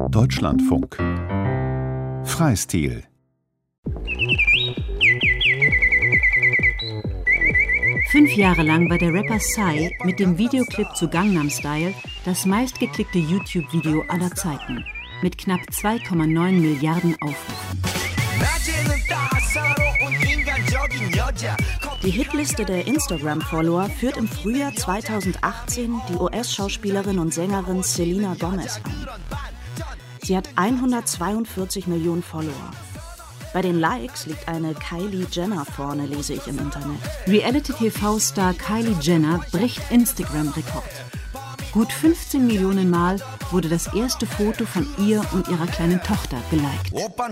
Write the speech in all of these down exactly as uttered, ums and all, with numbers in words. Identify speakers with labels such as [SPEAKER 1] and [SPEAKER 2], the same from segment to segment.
[SPEAKER 1] Deutschlandfunk Freistil.
[SPEAKER 2] Fünf Jahre lang war der Rapper Psy mit dem Videoclip zu Gangnam Style das meistgeklickte YouTube-Video aller Zeiten mit knapp zwei Komma neun Milliarden Aufrufen. Die Hitliste der Instagram-Follower führt im Frühjahr zweitausendachtzehn die U S-Schauspielerin und Sängerin Selena Gomez an. Sie hat hundertzweiundvierzig Millionen Follower. Bei den Likes liegt eine Kylie Jenner vorne, lese ich im Internet. Reality-T V-Star Kylie Jenner bricht Instagram-Rekord. Gut fünfzehn Millionen Mal wurde das erste Foto von ihr und ihrer kleinen Tochter geliked.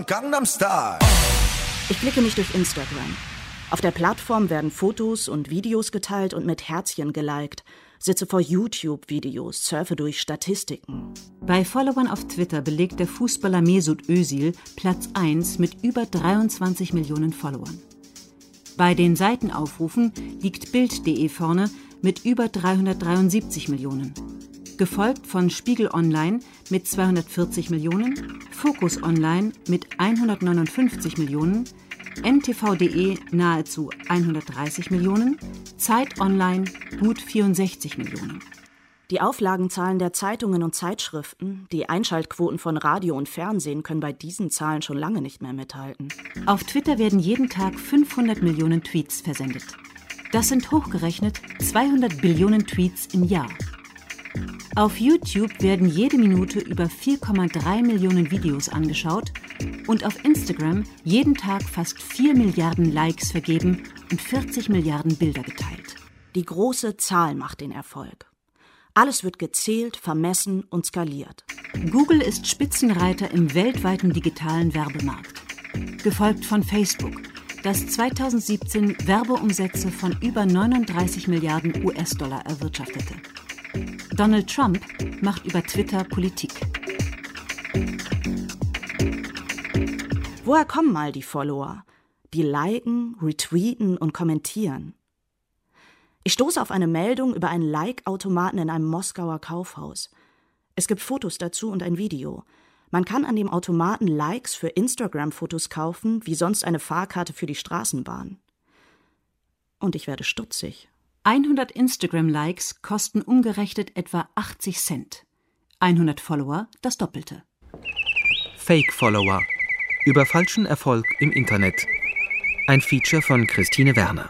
[SPEAKER 2] Ich klicke mich durch Instagram. Auf der Plattform werden Fotos und Videos geteilt und mit Herzchen geliked. Sitze vor YouTube-Videos, surfe durch Statistiken. Bei Followern auf Twitter belegt der Fußballer Mesut Özil Platz eins mit über dreiundzwanzig Millionen Followern. Bei den Seitenaufrufen liegt Bild punkt de vorne mit über dreihundertdreiundsiebzig Millionen. Gefolgt von Spiegel Online mit zweihundertvierzig Millionen, Focus Online mit hundertneunundfünfzig Millionen, N T V punkt de nahezu hundertdreißig Millionen, Zeit Online gut vierundsechzig Millionen. Die Auflagenzahlen der Zeitungen und Zeitschriften, die Einschaltquoten von Radio und Fernsehen können bei diesen Zahlen schon lange nicht mehr mithalten. Auf Twitter werden jeden Tag fünfhundert Millionen Tweets versendet. Das sind hochgerechnet zweihundert Billionen Tweets im Jahr. Auf YouTube werden jede Minute über vier Komma drei Millionen Videos angeschaut und auf Instagram jeden Tag fast vier Milliarden Likes vergeben und vierzig Milliarden Bilder geteilt. Die große Zahl macht den Erfolg. Alles wird gezählt, vermessen und skaliert. Google ist Spitzenreiter im weltweiten digitalen Werbemarkt. Gefolgt von Facebook, das zweitausendsiebzehn Werbeumsätze von über neununddreißig Milliarden U S-Dollar erwirtschaftete. Donald Trump macht über Twitter Politik. Woher kommen all die Follower? Die liken, retweeten und kommentieren. Ich stoße auf eine Meldung über einen Like-Automaten in einem Moskauer Kaufhaus. Es gibt Fotos dazu und ein Video. Man kann an dem Automaten Likes für Instagram-Fotos kaufen, wie sonst eine Fahrkarte für die Straßenbahn. Und ich werde stutzig. hundert Instagram-Likes kosten umgerechnet etwa achtzig Cent. hundert Follower das Doppelte.
[SPEAKER 3] Fake-Follower. Über falschen Erfolg im Internet. Ein Feature von Christine Werner.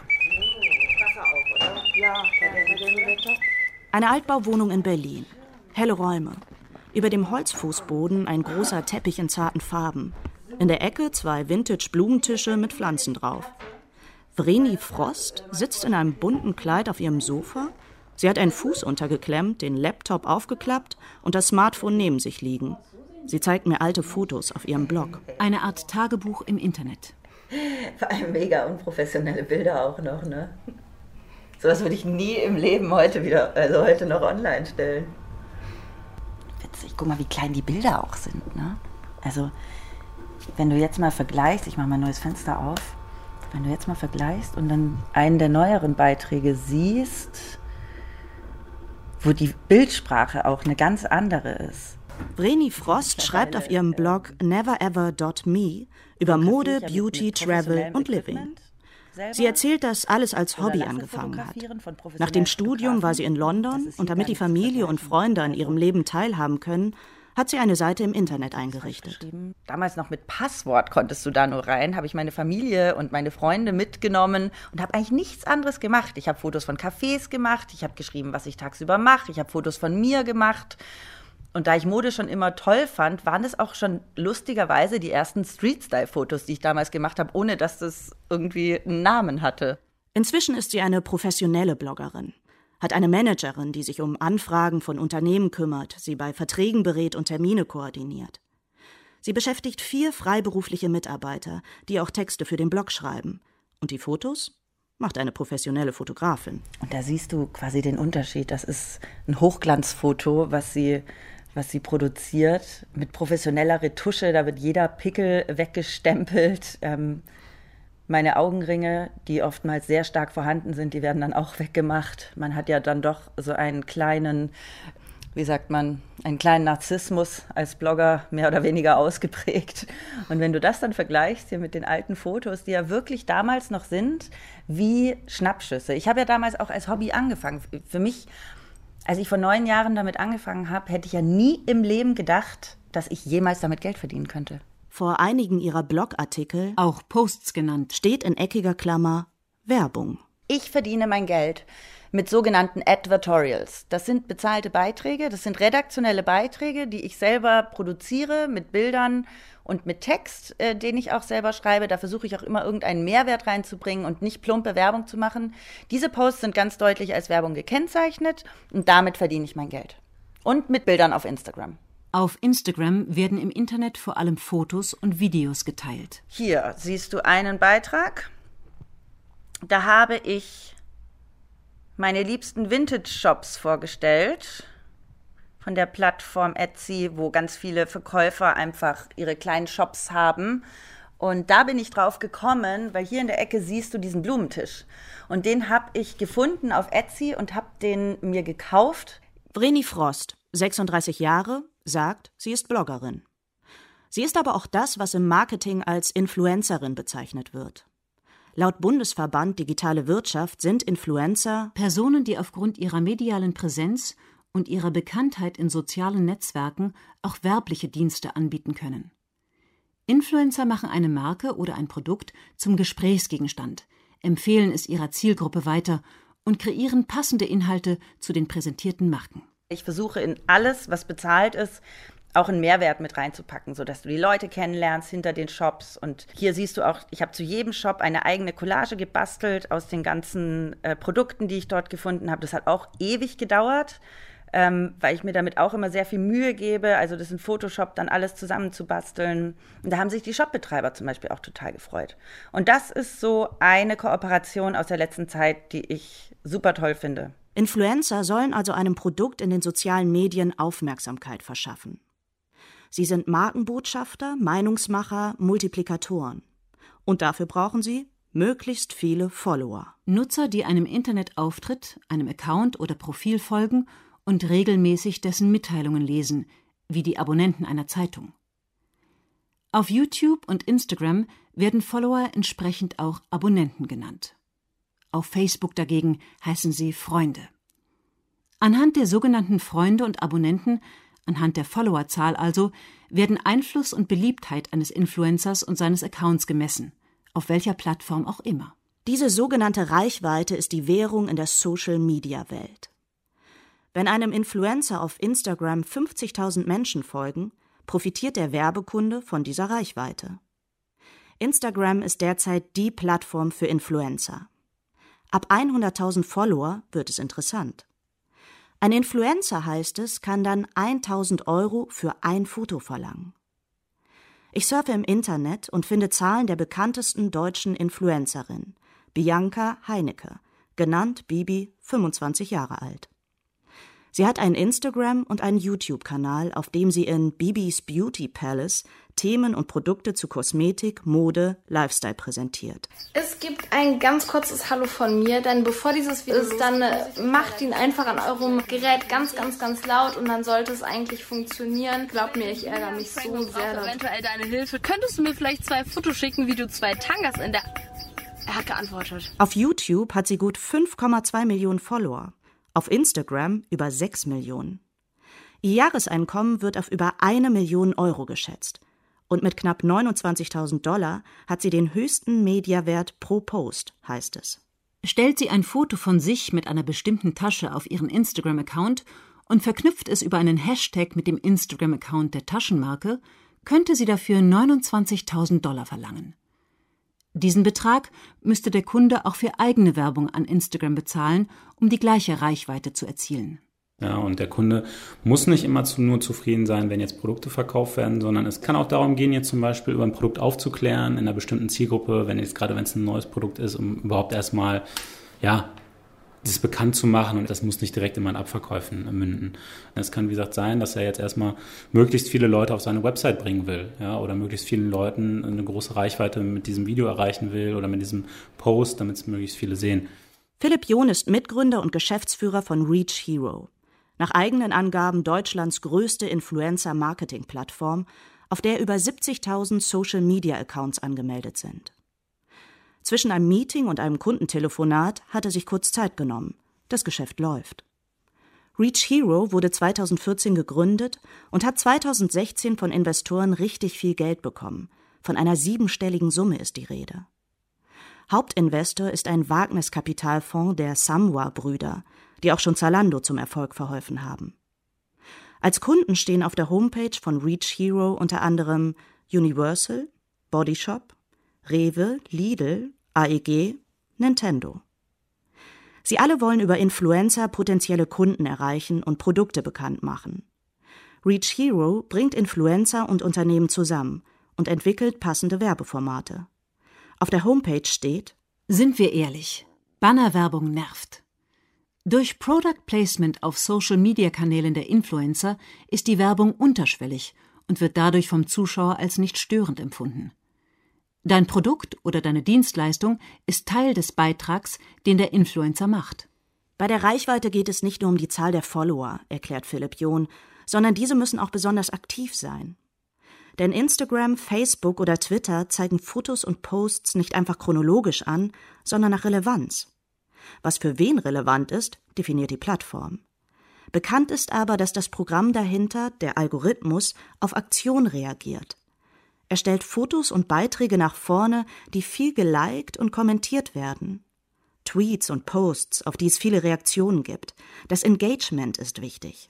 [SPEAKER 2] Eine Altbauwohnung in Berlin. Helle Räume. Über dem Holzfußboden ein großer Teppich in zarten Farben. In der Ecke zwei Vintage-Blumentische mit Pflanzen drauf. Vreni Frost sitzt in einem bunten Kleid auf ihrem Sofa. Sie hat einen Fuß untergeklemmt, den Laptop aufgeklappt und das Smartphone neben sich liegen. Sie zeigt mir alte Fotos auf ihrem Blog. Eine Art Tagebuch im Internet.
[SPEAKER 4] Vor allem mega unprofessionelle Bilder auch noch, ne? Sowas würde ich nie im Leben heute wieder, also heute noch online stellen.
[SPEAKER 5] Witzig, guck mal, wie klein die Bilder auch sind, ne? Also, wenn du jetzt mal vergleichst, ich mache mal ein neues Fenster auf, wenn du jetzt mal vergleichst und dann einen der neueren Beiträge siehst, wo die Bildsprache auch eine ganz andere ist.
[SPEAKER 2] Vreni Frost schreibt auf ihrem Blog never ever dot me über Mode, Beauty, Travel und Living. Sie erzählt, dass alles als Hobby angefangen hat. Nach dem Studium war sie in London und damit die Familie und Freunde an ihrem Leben teilhaben können, hat sie eine Seite im Internet eingerichtet.
[SPEAKER 4] Damals noch mit Passwort konntest du da nur rein, habe ich meine Familie und meine Freunde mitgenommen und habe eigentlich nichts anderes gemacht. Ich habe Fotos von Cafés gemacht, ich habe geschrieben, was ich tagsüber mache, ich habe Fotos von mir gemacht. Und da ich Mode schon immer toll fand, waren es auch schon lustigerweise die ersten Street-Style-Fotos, die ich damals gemacht habe, ohne dass das irgendwie einen Namen hatte.
[SPEAKER 2] Inzwischen ist sie eine professionelle Bloggerin. Hat eine Managerin, die sich um Anfragen von Unternehmen kümmert, sie bei Verträgen berät und Termine koordiniert. Sie beschäftigt vier freiberufliche Mitarbeiter, die auch Texte für den Blog schreiben. Und die Fotos macht eine professionelle Fotografin.
[SPEAKER 4] Und da siehst du quasi den Unterschied. Das ist ein Hochglanzfoto, was sie, was sie produziert, mit professioneller Retusche. Da wird jeder Pickel weggestempelt. Ähm, Meine Augenringe, die oftmals sehr stark vorhanden sind, die werden dann auch weggemacht. Man hat ja dann doch so einen kleinen wie sagt man, einen kleinen Narzissmus als Blogger mehr oder weniger ausgeprägt. Und wenn du das dann vergleichst hier mit den alten Fotos, die ja wirklich damals noch sind, wie Schnappschüsse. Ich habe ja damals auch als Hobby angefangen. Für mich, als ich vor neun Jahren damit angefangen habe, hätte ich ja nie im Leben gedacht, dass ich jemals damit Geld verdienen könnte.
[SPEAKER 2] Vor einigen ihrer Blogartikel,
[SPEAKER 6] auch Posts genannt,
[SPEAKER 2] steht in eckiger Klammer Werbung.
[SPEAKER 4] Ich verdiene mein Geld mit sogenannten Advertorials. Das sind bezahlte Beiträge, das sind redaktionelle Beiträge, die ich selber produziere mit Bildern und mit Text, äh, den ich auch selber schreibe. Da versuche ich auch immer irgendeinen Mehrwert reinzubringen und nicht plumpe Werbung zu machen. Diese Posts sind ganz deutlich als Werbung gekennzeichnet und damit verdiene ich mein Geld. Und mit Bildern auf Instagram.
[SPEAKER 6] Auf Instagram werden im Internet vor allem Fotos und Videos geteilt.
[SPEAKER 4] Hier siehst du einen Beitrag. Da habe ich meine liebsten Vintage-Shops vorgestellt von der Plattform Etsy, wo ganz viele Verkäufer einfach ihre kleinen Shops haben. Und da bin ich drauf gekommen, weil hier in der Ecke siehst du diesen Blumentitisch. Und den habe ich gefunden auf Etsy und habe den mir gekauft.
[SPEAKER 2] Vreni Frost, sechsunddreißig Jahre, sagt, sie ist Bloggerin. Sie ist aber auch das, was im Marketing als Influencerin bezeichnet wird. Laut Bundesverband Digitale Wirtschaft sind Influencer
[SPEAKER 6] Personen, die aufgrund ihrer medialen Präsenz und ihrer Bekanntheit in sozialen Netzwerken auch werbliche Dienste anbieten können. Influencer machen eine Marke oder ein Produkt zum Gesprächsgegenstand, empfehlen es ihrer Zielgruppe weiter und kreieren passende Inhalte zu den präsentierten Marken.
[SPEAKER 4] Ich versuche in alles, was bezahlt ist, auch einen Mehrwert mit reinzupacken, sodass du die Leute kennenlernst hinter den Shops. Und hier siehst du auch, ich habe zu jedem Shop eine eigene Collage gebastelt aus den ganzen äh, Produkten, die ich dort gefunden habe. Das hat auch ewig gedauert, ähm, weil ich mir damit auch immer sehr viel Mühe gebe, also das in Photoshop dann alles zusammenzubasteln. Und da haben sich die Shopbetreiber zum Beispiel auch total gefreut. Und das ist so eine Kooperation aus der letzten Zeit, die ich super toll finde.
[SPEAKER 2] Influencer sollen also einem Produkt in den sozialen Medien Aufmerksamkeit verschaffen. Sie sind Markenbotschafter, Meinungsmacher, Multiplikatoren. Und dafür brauchen sie möglichst viele Follower.
[SPEAKER 6] Nutzer, die einem Internetauftritt, einem Account oder Profil folgen und regelmäßig dessen Mitteilungen lesen, wie die Abonnenten einer Zeitung. Auf YouTube und Instagram werden Follower entsprechend auch Abonnenten genannt. Auf Facebook dagegen heißen sie Freunde. Anhand der sogenannten Freunde und Abonnenten, anhand der Followerzahl also, werden Einfluss und Beliebtheit eines Influencers und seines Accounts gemessen, auf welcher Plattform auch immer.
[SPEAKER 2] Diese sogenannte Reichweite ist die Währung in der Social-Media-Welt. Wenn einem Influencer auf Instagram fünfzigtausend Menschen folgen, profitiert der Werbekunde von dieser Reichweite. Instagram ist derzeit die Plattform für Influencer. Ab hunderttausend Follower wird es interessant. Ein Influencer, heißt es, kann dann tausend Euro für ein Foto verlangen. Ich surfe im Internet und finde Zahlen der bekanntesten deutschen Influencerin, Bianca Heinecke, genannt Bibi, fünfundzwanzig Jahre alt. Sie hat einen Instagram- und einen YouTube-Kanal, auf dem sie in Bibis Beauty Palace Themen und Produkte zu Kosmetik, Mode, Lifestyle präsentiert.
[SPEAKER 7] Es gibt ein ganz kurzes Hallo von mir, denn bevor dieses Video ist, dann äh, macht ihn einfach an eurem Gerät ganz, ganz, ganz laut und dann sollte es eigentlich funktionieren. Glaubt mir, ich ärgere mich so sehr.
[SPEAKER 8] Eventuell deine Hilfe. Könntest du mir vielleicht zwei Fotos schicken, wie du zwei Tangas in der... Er hat geantwortet.
[SPEAKER 2] Auf YouTube hat sie gut fünf Komma zwei Millionen Follower. Auf Instagram über sechs Millionen. Ihr Jahreseinkommen wird auf über eine Million Euro geschätzt. Und mit knapp neunundzwanzigtausend Dollar hat sie den höchsten Mediawert pro Post, heißt es.
[SPEAKER 6] Stellt sie ein Foto von sich mit einer bestimmten Tasche auf ihren Instagram-Account und verknüpft es über einen Hashtag mit dem Instagram-Account der Taschenmarke, könnte sie dafür neunundzwanzigtausend Dollar verlangen. Diesen Betrag müsste der Kunde auch für eigene Werbung an Instagram bezahlen, um die gleiche Reichweite zu erzielen.
[SPEAKER 9] Ja, und der Kunde muss nicht immer zu, nur zufrieden sein, wenn jetzt Produkte verkauft werden, sondern es kann auch darum gehen, jetzt zum Beispiel über ein Produkt aufzuklären in einer bestimmten Zielgruppe, wenn jetzt gerade wenn es ein neues Produkt ist, um überhaupt erstmal ja das bekannt zu machen, und das muss nicht direkt immer in Abverkäufen münden. Es kann, wie gesagt, sein, dass er jetzt erstmal möglichst viele Leute auf seine Website bringen will, ja, oder möglichst vielen Leuten eine große Reichweite mit diesem Video erreichen will oder mit diesem Post, damit es möglichst viele sehen.
[SPEAKER 2] Philipp John ist Mitgründer und Geschäftsführer von Reach Hero. Nach eigenen Angaben Deutschlands größte Influencer-Marketing-Plattform, auf der über siebzigtausend Social-Media-Accounts angemeldet sind. Zwischen einem Meeting und einem Kundentelefonat hat er sich kurz Zeit genommen. Das Geschäft läuft. Reach Hero wurde zweitausendvierzehn gegründet und hat zweitausendsechzehn von Investoren richtig viel Geld bekommen. Von einer siebenstelligen Summe ist die Rede. Hauptinvestor ist ein Wagniskapitalfonds der Samwa-Brüder, die auch schon Zalando zum Erfolg verholfen haben. Als Kunden stehen auf der Homepage von Reach Hero unter anderem Universal, Body Shop, Rewe, Lidl, A E G, Nintendo. Sie alle wollen über Influencer potenzielle Kunden erreichen und Produkte bekannt machen. Reach Hero bringt Influencer und Unternehmen zusammen und entwickelt passende Werbeformate. Auf der Homepage steht:
[SPEAKER 6] Sind wir ehrlich, Bannerwerbung nervt. Durch Product Placement auf Social-Media-Kanälen der Influencer ist die Werbung unterschwellig und wird dadurch vom Zuschauer als nicht störend empfunden. Dein Produkt oder deine Dienstleistung ist Teil des Beitrags, den der Influencer macht.
[SPEAKER 2] Bei der Reichweite geht es nicht nur um die Zahl der Follower, erklärt Philipp John, sondern diese müssen auch besonders aktiv sein. Denn Instagram, Facebook oder Twitter zeigen Fotos und Posts nicht einfach chronologisch an, sondern nach Relevanz. Was für wen relevant ist, definiert die Plattform. Bekannt ist aber, dass das Programm dahinter, der Algorithmus, auf Aktion reagiert. Er stellt Fotos und Beiträge nach vorne, die viel geliked und kommentiert werden. Tweets und Posts, auf die es viele Reaktionen gibt. Das Engagement ist wichtig.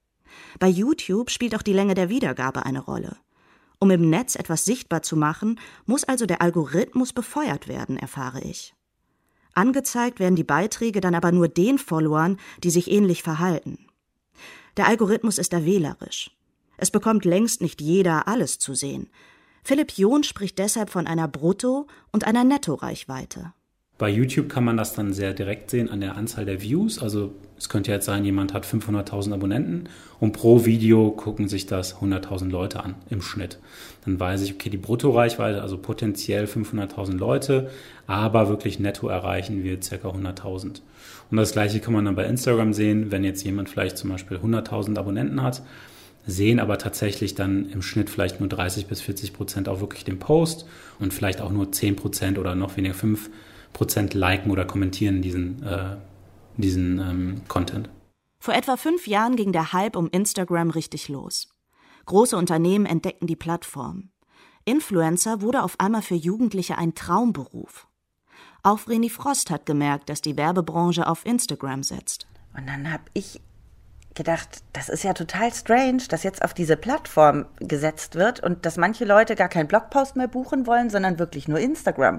[SPEAKER 2] Bei YouTube spielt auch die Länge der Wiedergabe eine Rolle. Um im Netz etwas sichtbar zu machen, muss also der Algorithmus befeuert werden, erfahre ich. Angezeigt werden die Beiträge dann aber nur den Followern, die sich ähnlich verhalten. Der Algorithmus ist da wählerisch. Es bekommt längst nicht jeder alles zu sehen. Philipp John spricht deshalb von einer Brutto- und einer Nettoreichweite.
[SPEAKER 9] Bei YouTube kann man das dann sehr direkt sehen an der Anzahl der Views. Also es könnte jetzt sein, jemand hat fünfhunderttausend Abonnenten und pro Video gucken sich das hunderttausend Leute an im Schnitt. Dann weiß ich, okay, die Bruttoreichweite, also potenziell fünfhunderttausend Leute, aber wirklich netto erreichen wir ca. hunderttausend. Und das Gleiche kann man dann bei Instagram sehen, wenn jetzt jemand vielleicht zum Beispiel hunderttausend Abonnenten hat, sehen aber tatsächlich dann im Schnitt vielleicht nur dreißig bis vierzig Prozent auch wirklich den Post und vielleicht auch nur zehn Prozent oder noch weniger fünf Prozent liken oder kommentieren diesen, äh, diesen ähm, Content.
[SPEAKER 2] Vor etwa fünf Jahren ging der Hype um Instagram richtig los. Große Unternehmen entdeckten die Plattform. Influencer wurde auf einmal für Jugendliche ein Traumberuf. Auch Vreni Frost hat gemerkt, dass die Werbebranche auf Instagram setzt.
[SPEAKER 5] Und dann habe ich gedacht, das ist ja total strange, dass jetzt auf diese Plattform gesetzt wird und dass manche Leute gar keinen Blogpost mehr buchen wollen, sondern wirklich nur Instagram.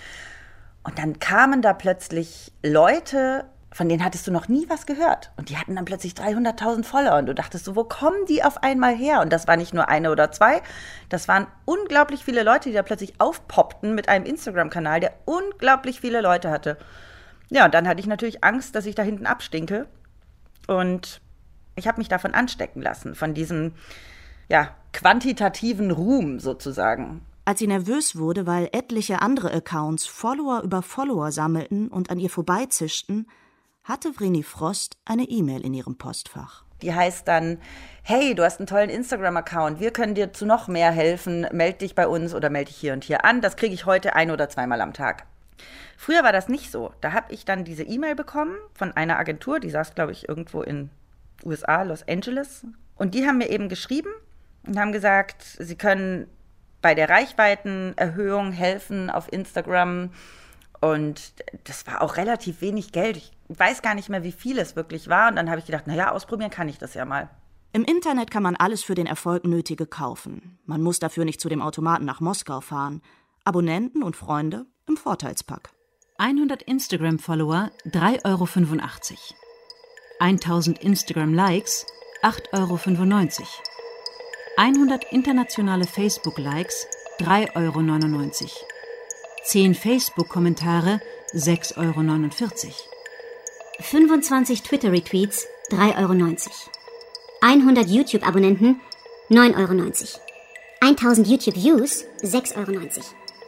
[SPEAKER 5] Und dann kamen da plötzlich Leute, von denen hattest du noch nie was gehört. Und die hatten dann plötzlich dreihunderttausend Follower. Und du dachtest so, wo kommen die auf einmal her? Und das war nicht nur eine oder zwei. Das waren unglaublich viele Leute, die da plötzlich aufpoppten mit einem Instagram-Kanal, der unglaublich viele Leute hatte. Ja, und dann hatte ich natürlich Angst, dass ich da hinten abstinke. Und ich habe mich davon anstecken lassen, von diesem ja, quantitativen Ruhm sozusagen.
[SPEAKER 2] Als sie nervös wurde, weil etliche andere Accounts Follower über Follower sammelten und an ihr vorbeizischten, hatte Vreni Frost eine E-Mail in ihrem Postfach.
[SPEAKER 5] Die heißt dann, hey, du hast einen tollen Instagram-Account, wir können dir zu noch mehr helfen, meld dich bei uns oder melde dich hier und hier an. Das kriege ich heute ein- oder zweimal am Tag. Früher war das nicht so. Da habe ich dann diese E-Mail bekommen von einer Agentur, die saß, glaube ich, irgendwo in U S A, Los Angeles. Und die haben mir eben geschrieben und haben gesagt, sie können bei der Reichweitenerhöhung helfen auf Instagram. Und das war auch relativ wenig Geld. Ich weiß gar nicht mehr, wie viel es wirklich war. Und dann habe ich gedacht, naja, ausprobieren kann ich das ja mal.
[SPEAKER 2] Im Internet kann man alles für den Erfolg Nötige kaufen. Man muss dafür nicht zu dem Automaten nach Moskau fahren. Abonnenten und Freunde im Vorteilspack.
[SPEAKER 6] hundert Instagram-Follower, drei Euro fünfundachtzig. tausend Instagram-Likes, acht Euro fünfundneunzig. hundert internationale Facebook-Likes, drei Euro neunundneunzig. zehn Facebook-Kommentare, sechs Euro neunundvierzig.
[SPEAKER 10] fünfundzwanzig Twitter-Retweets, drei Euro neunzig. hundert YouTube-Abonnenten, neun Euro neunzig. tausend YouTube-Views, sechs Euro neunzig.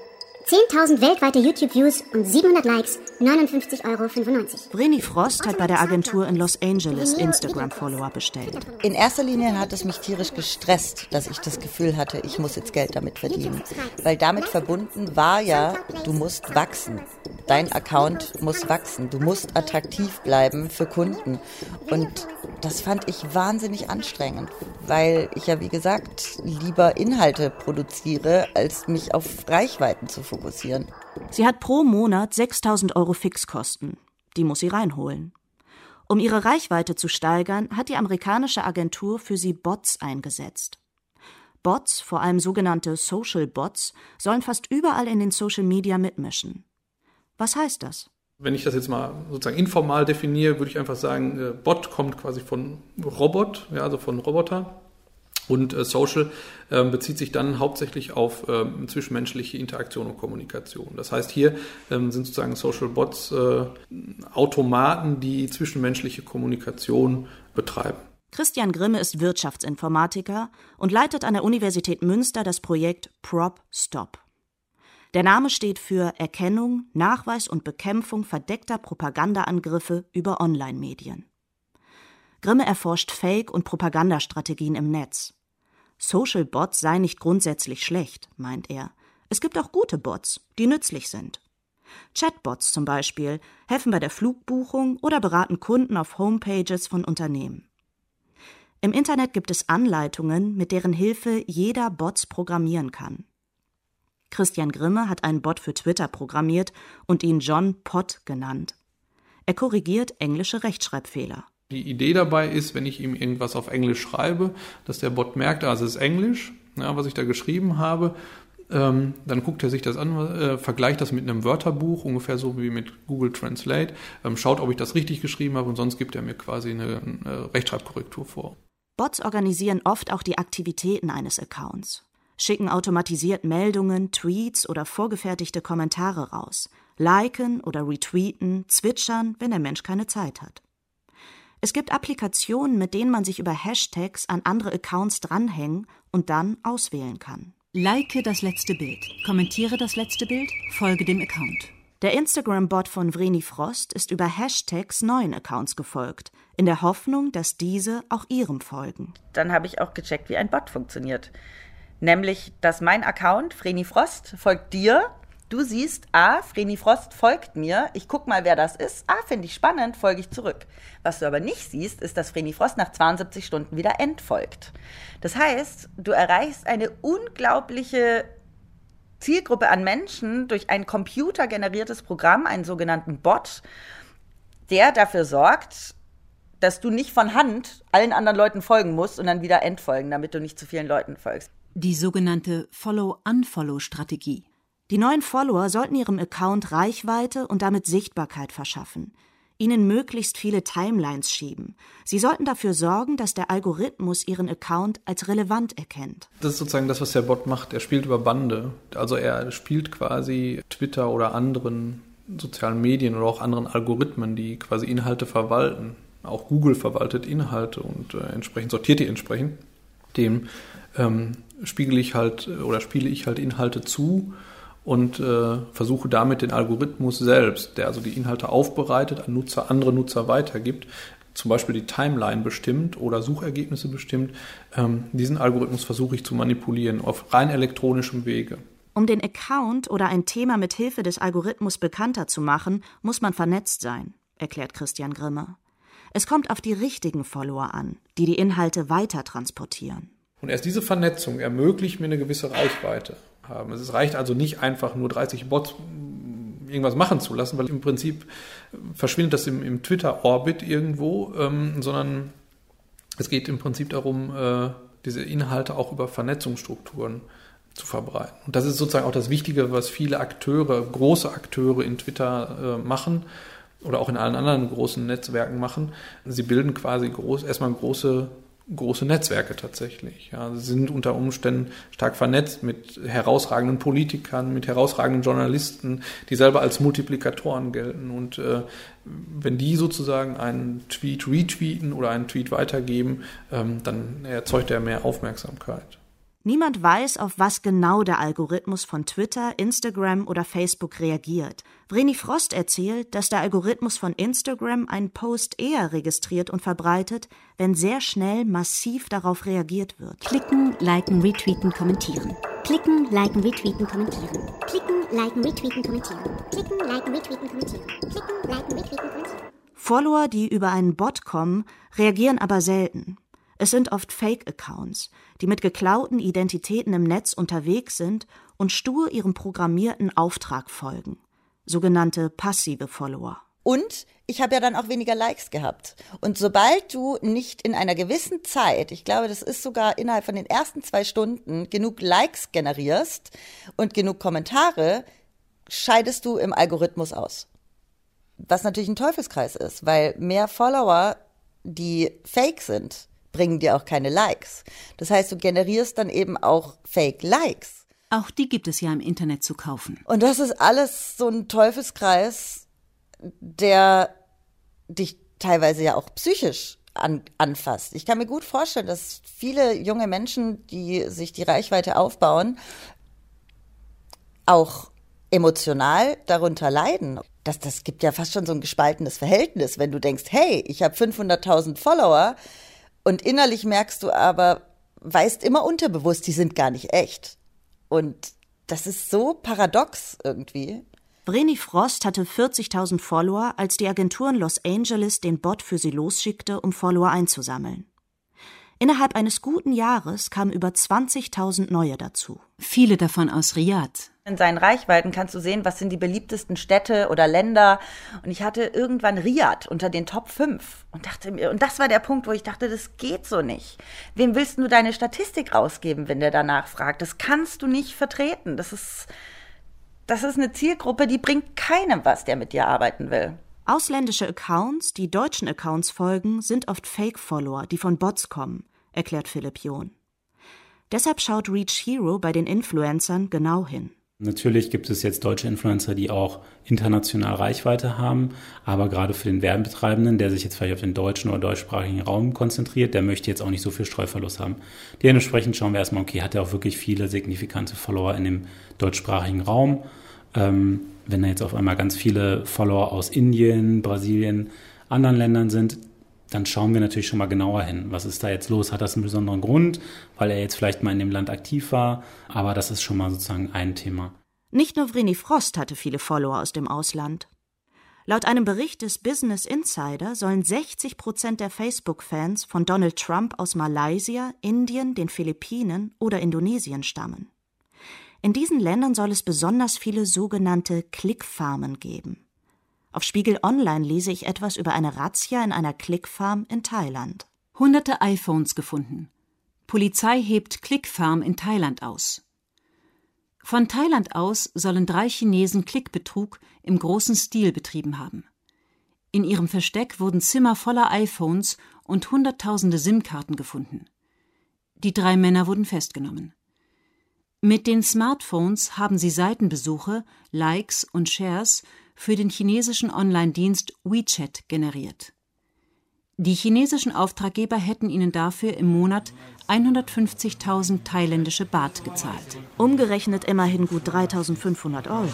[SPEAKER 10] zehntausend weltweite YouTube-Views und siebenhundert Likes, neunundfünfzig Euro fünfundneunzig.
[SPEAKER 2] Vreni Frost hat bei der Agentur in Los Angeles Instagram-Follower bestellt.
[SPEAKER 4] In erster Linie hat es mich tierisch gestresst, dass ich das Gefühl hatte, ich muss jetzt Geld damit verdienen. Weil damit verbunden war ja, du musst wachsen. Dein Account muss wachsen. Du musst attraktiv bleiben für Kunden. Und das fand ich wahnsinnig anstrengend, weil ich ja, wie gesagt, lieber Inhalte produziere, als mich auf Reichweiten zu fokussieren.
[SPEAKER 2] Sie hat pro Monat sechstausend Euro Fixkosten. Die muss sie reinholen. Um ihre Reichweite zu steigern, hat die amerikanische Agentur für sie Bots eingesetzt. Bots, vor allem sogenannte Social Bots, sollen fast überall in den Social Media mitmischen. Was heißt das?
[SPEAKER 11] Wenn ich das jetzt mal sozusagen informal definiere, würde ich einfach sagen, äh, Bot kommt quasi von Robot, ja, also von Roboter. Und äh, Social äh, bezieht sich dann hauptsächlich auf äh, zwischenmenschliche Interaktion und Kommunikation. Das heißt, hier ähm, sind sozusagen Social Bots äh, Automaten, die zwischenmenschliche Kommunikation betreiben.
[SPEAKER 2] Christian Grimme ist Wirtschaftsinformatiker und leitet an der Universität Münster das Projekt PropStop. Der Name steht für Erkennung, Nachweis und Bekämpfung verdeckter Propagandaangriffe über Online-Medien. Grimme erforscht Fake- und Propagandastrategien im Netz. Social Bots seien nicht grundsätzlich schlecht, meint er. Es gibt auch gute Bots, die nützlich sind. Chatbots zum Beispiel helfen bei der Flugbuchung oder beraten Kunden auf Homepages von Unternehmen. Im Internet gibt es Anleitungen, mit deren Hilfe jeder Bots programmieren kann. Christian Grimme hat einen Bot für Twitter programmiert und ihn John Pott genannt. Er korrigiert englische Rechtschreibfehler.
[SPEAKER 11] Die Idee dabei ist, wenn ich ihm irgendwas auf Englisch schreibe, dass der Bot merkt, also es ist Englisch, ja, was ich da geschrieben habe. Ähm, dann guckt er sich das an, äh, vergleicht das mit einem Wörterbuch, ungefähr so wie mit Google Translate, ähm, schaut, ob ich das richtig geschrieben habe und sonst gibt er mir quasi eine, eine Rechtschreibkorrektur vor.
[SPEAKER 2] Bots organisieren oft auch die Aktivitäten eines Accounts, schicken automatisiert Meldungen, Tweets oder vorgefertigte Kommentare raus, liken oder retweeten, zwitschern, wenn der Mensch keine Zeit hat. Es gibt Applikationen, mit denen man sich über Hashtags an andere Accounts dranhängen und dann auswählen kann.
[SPEAKER 6] Like das letzte Bild, kommentiere das letzte Bild, folge dem Account.
[SPEAKER 2] Der Instagram-Bot von Vreni Frost ist über Hashtags neuen Accounts gefolgt, in der Hoffnung, dass diese auch ihrem folgen.
[SPEAKER 4] Dann habe ich auch gecheckt, wie ein Bot funktioniert. Nämlich, dass mein Account, Vreni Frost, folgt dir. Du siehst, ah, Vreni Frost folgt mir. Ich guck mal, wer das ist. Ah, finde ich spannend, folge ich zurück. Was du aber nicht siehst, ist, dass Vreni Frost nach zweiundsiebzig Stunden wieder entfolgt. Das heißt, du erreichst eine unglaubliche Zielgruppe an Menschen durch ein computergeneriertes Programm, einen sogenannten Bot, der dafür sorgt, dass du nicht von Hand allen anderen Leuten folgen musst und dann wieder entfolgen, damit du nicht zu vielen Leuten folgst.
[SPEAKER 6] Die sogenannte Follow-Unfollow-Strategie.
[SPEAKER 2] Die neuen Follower sollten ihrem Account Reichweite und damit Sichtbarkeit verschaffen, ihnen möglichst viele Timelines schieben. Sie sollten dafür sorgen, dass der Algorithmus ihren Account als relevant erkennt.
[SPEAKER 11] Das ist sozusagen das, was der Bot macht. Er spielt über Bande. Also er spielt quasi Twitter oder anderen sozialen Medien oder auch anderen Algorithmen, die quasi Inhalte verwalten. Auch Google verwaltet Inhalte und äh, entsprechend sortiert die entsprechend. Dem ähm, spiegele ich halt oder spiele ich halt Inhalte zu und äh, versuche damit den Algorithmus selbst, der also die Inhalte aufbereitet, an Nutzer, andere Nutzer weitergibt, zum Beispiel die Timeline bestimmt oder Suchergebnisse bestimmt, ähm, diesen Algorithmus versuche ich zu manipulieren auf rein elektronischem Wege.
[SPEAKER 2] Um den Account oder ein Thema mit Hilfe des Algorithmus bekannter zu machen, muss man vernetzt sein, erklärt Christian Grimme. Es kommt auf die richtigen Follower an, die die Inhalte weiter transportieren.
[SPEAKER 11] Und erst diese Vernetzung ermöglicht mir eine gewisse Reichweite haben. Es reicht also nicht einfach nur dreißig Bots irgendwas machen zu lassen, weil im Prinzip verschwindet das im, im Twitter-Orbit irgendwo, ähm, sondern es geht im Prinzip darum, äh, diese Inhalte auch über Vernetzungsstrukturen zu verbreiten. Und das ist sozusagen auch das Wichtige, was viele Akteure, große Akteure in Twitter äh, machen oder auch in allen anderen großen Netzwerken machen. Sie bilden quasi groß, erstmal große große Netzwerke tatsächlich. Ja, sie sind unter Umständen stark vernetzt mit herausragenden Politikern, mit herausragenden Journalisten, die selber als Multiplikatoren gelten. Und äh, wenn die sozusagen einen Tweet retweeten oder einen Tweet weitergeben, ähm, dann erzeugt er mehr Aufmerksamkeit.
[SPEAKER 2] Niemand weiß, auf was genau der Algorithmus von Twitter, Instagram oder Facebook reagiert. Vreni Frost erzählt, dass der Algorithmus von Instagram einen Post eher registriert und verbreitet, wenn sehr schnell massiv darauf reagiert wird.
[SPEAKER 10] Klicken, liken, retweeten, kommentieren. Klicken, liken, retweeten, kommentieren. Klicken, liken, retweeten, kommentieren. Klicken, liken, retweeten, kommentieren. Klicken, liken, retweeten, kommentieren.
[SPEAKER 2] Follower, die über einen Bot kommen, reagieren aber selten. Es sind oft Fake-Accounts, die mit geklauten Identitäten im Netz unterwegs sind und stur ihrem programmierten Auftrag folgen. Sogenannte passive Follower.
[SPEAKER 4] Und ich habe ja dann auch weniger Likes gehabt. Und sobald du nicht in einer gewissen Zeit, ich glaube, das ist sogar innerhalb von den ersten zwei Stunden, genug Likes generierst und genug Kommentare, scheidest du im Algorithmus aus. Was natürlich ein Teufelskreis ist, weil mehr Follower, die fake sind, bringen dir auch keine Likes. Das heißt, du generierst dann eben auch Fake-Likes.
[SPEAKER 6] Auch die gibt es ja im Internet zu kaufen.
[SPEAKER 4] Und das ist alles so ein Teufelskreis, der dich teilweise ja auch psychisch an, anfasst. Ich kann mir gut vorstellen, dass viele junge Menschen, die sich die Reichweite aufbauen, auch emotional darunter leiden. Das, das gibt ja fast schon so ein gespaltenes Verhältnis, wenn du denkst, hey, ich habe fünfhunderttausend Follower, und innerlich merkst du aber, weißt immer unterbewusst, die sind gar nicht echt. Und das ist so paradox irgendwie.
[SPEAKER 2] Vreni Frost hatte vierzigtausend Follower, als die Agentur in Los Angeles den Bot für sie losschickte, um Follower einzusammeln. Innerhalb eines guten Jahres kamen über zwanzigtausend neue dazu.
[SPEAKER 6] Viele davon aus Riyadh.
[SPEAKER 4] In seinen Reichweiten kannst du sehen, was sind die beliebtesten Städte oder Länder. Und ich hatte irgendwann Riyadh unter den Top fünf und dachte mir, und das war der Punkt, wo ich dachte, das geht so nicht. Wem willst du deine Statistik rausgeben, wenn der danach fragt? Das kannst du nicht vertreten. Das ist, das ist eine Zielgruppe, die bringt keinem was, der mit dir arbeiten will.
[SPEAKER 2] Ausländische Accounts, die deutschen Accounts folgen, sind oft Fake-Follower, die von Bots kommen, erklärt Philipp John. Deshalb schaut Reach Hero bei den Influencern genau hin.
[SPEAKER 9] Natürlich gibt es jetzt deutsche Influencer, die auch international Reichweite haben, aber gerade für den Werbetreibenden, der sich jetzt vielleicht auf den deutschen oder deutschsprachigen Raum konzentriert, der möchte jetzt auch nicht so viel Streuverlust haben. Dementsprechend schauen wir erstmal, okay, hat er auch wirklich viele signifikante Follower in dem deutschsprachigen Raum? Ähm, wenn da jetzt auf einmal ganz viele Follower aus Indien, Brasilien, anderen Ländern sind, dann schauen wir natürlich schon mal genauer hin. Was ist da jetzt los? Hat das einen besonderen Grund, weil er jetzt vielleicht mal in dem Land aktiv war? Aber das ist schon mal sozusagen ein Thema.
[SPEAKER 2] Nicht nur Vreni Frost hatte viele Follower aus dem Ausland. Laut einem Bericht des Business Insider sollen sechzig Prozent der Facebook-Fans von Donald Trump aus Malaysia, Indien, den Philippinen oder Indonesien stammen. In diesen Ländern soll es besonders viele sogenannte Klickfarmen geben. Auf Spiegel Online lese ich etwas über eine Razzia in einer Klickfarm in Thailand.
[SPEAKER 6] Hunderte iPhones gefunden. Polizei hebt Klickfarm in Thailand aus. Von Thailand aus sollen drei Chinesen Klickbetrug im großen Stil betrieben haben. In ihrem Versteck wurden Zimmer voller iPhones und hunderttausende SIM-Karten gefunden. Die drei Männer wurden festgenommen. Mit den Smartphones haben sie Seitenbesuche, Likes und Shares für den chinesischen Online-Dienst WeChat generiert. Die chinesischen Auftraggeber hätten ihnen dafür im Monat hundertfünfzigtausend thailändische Baht gezahlt.
[SPEAKER 2] Umgerechnet immerhin gut dreitausendfünfhundert Euro.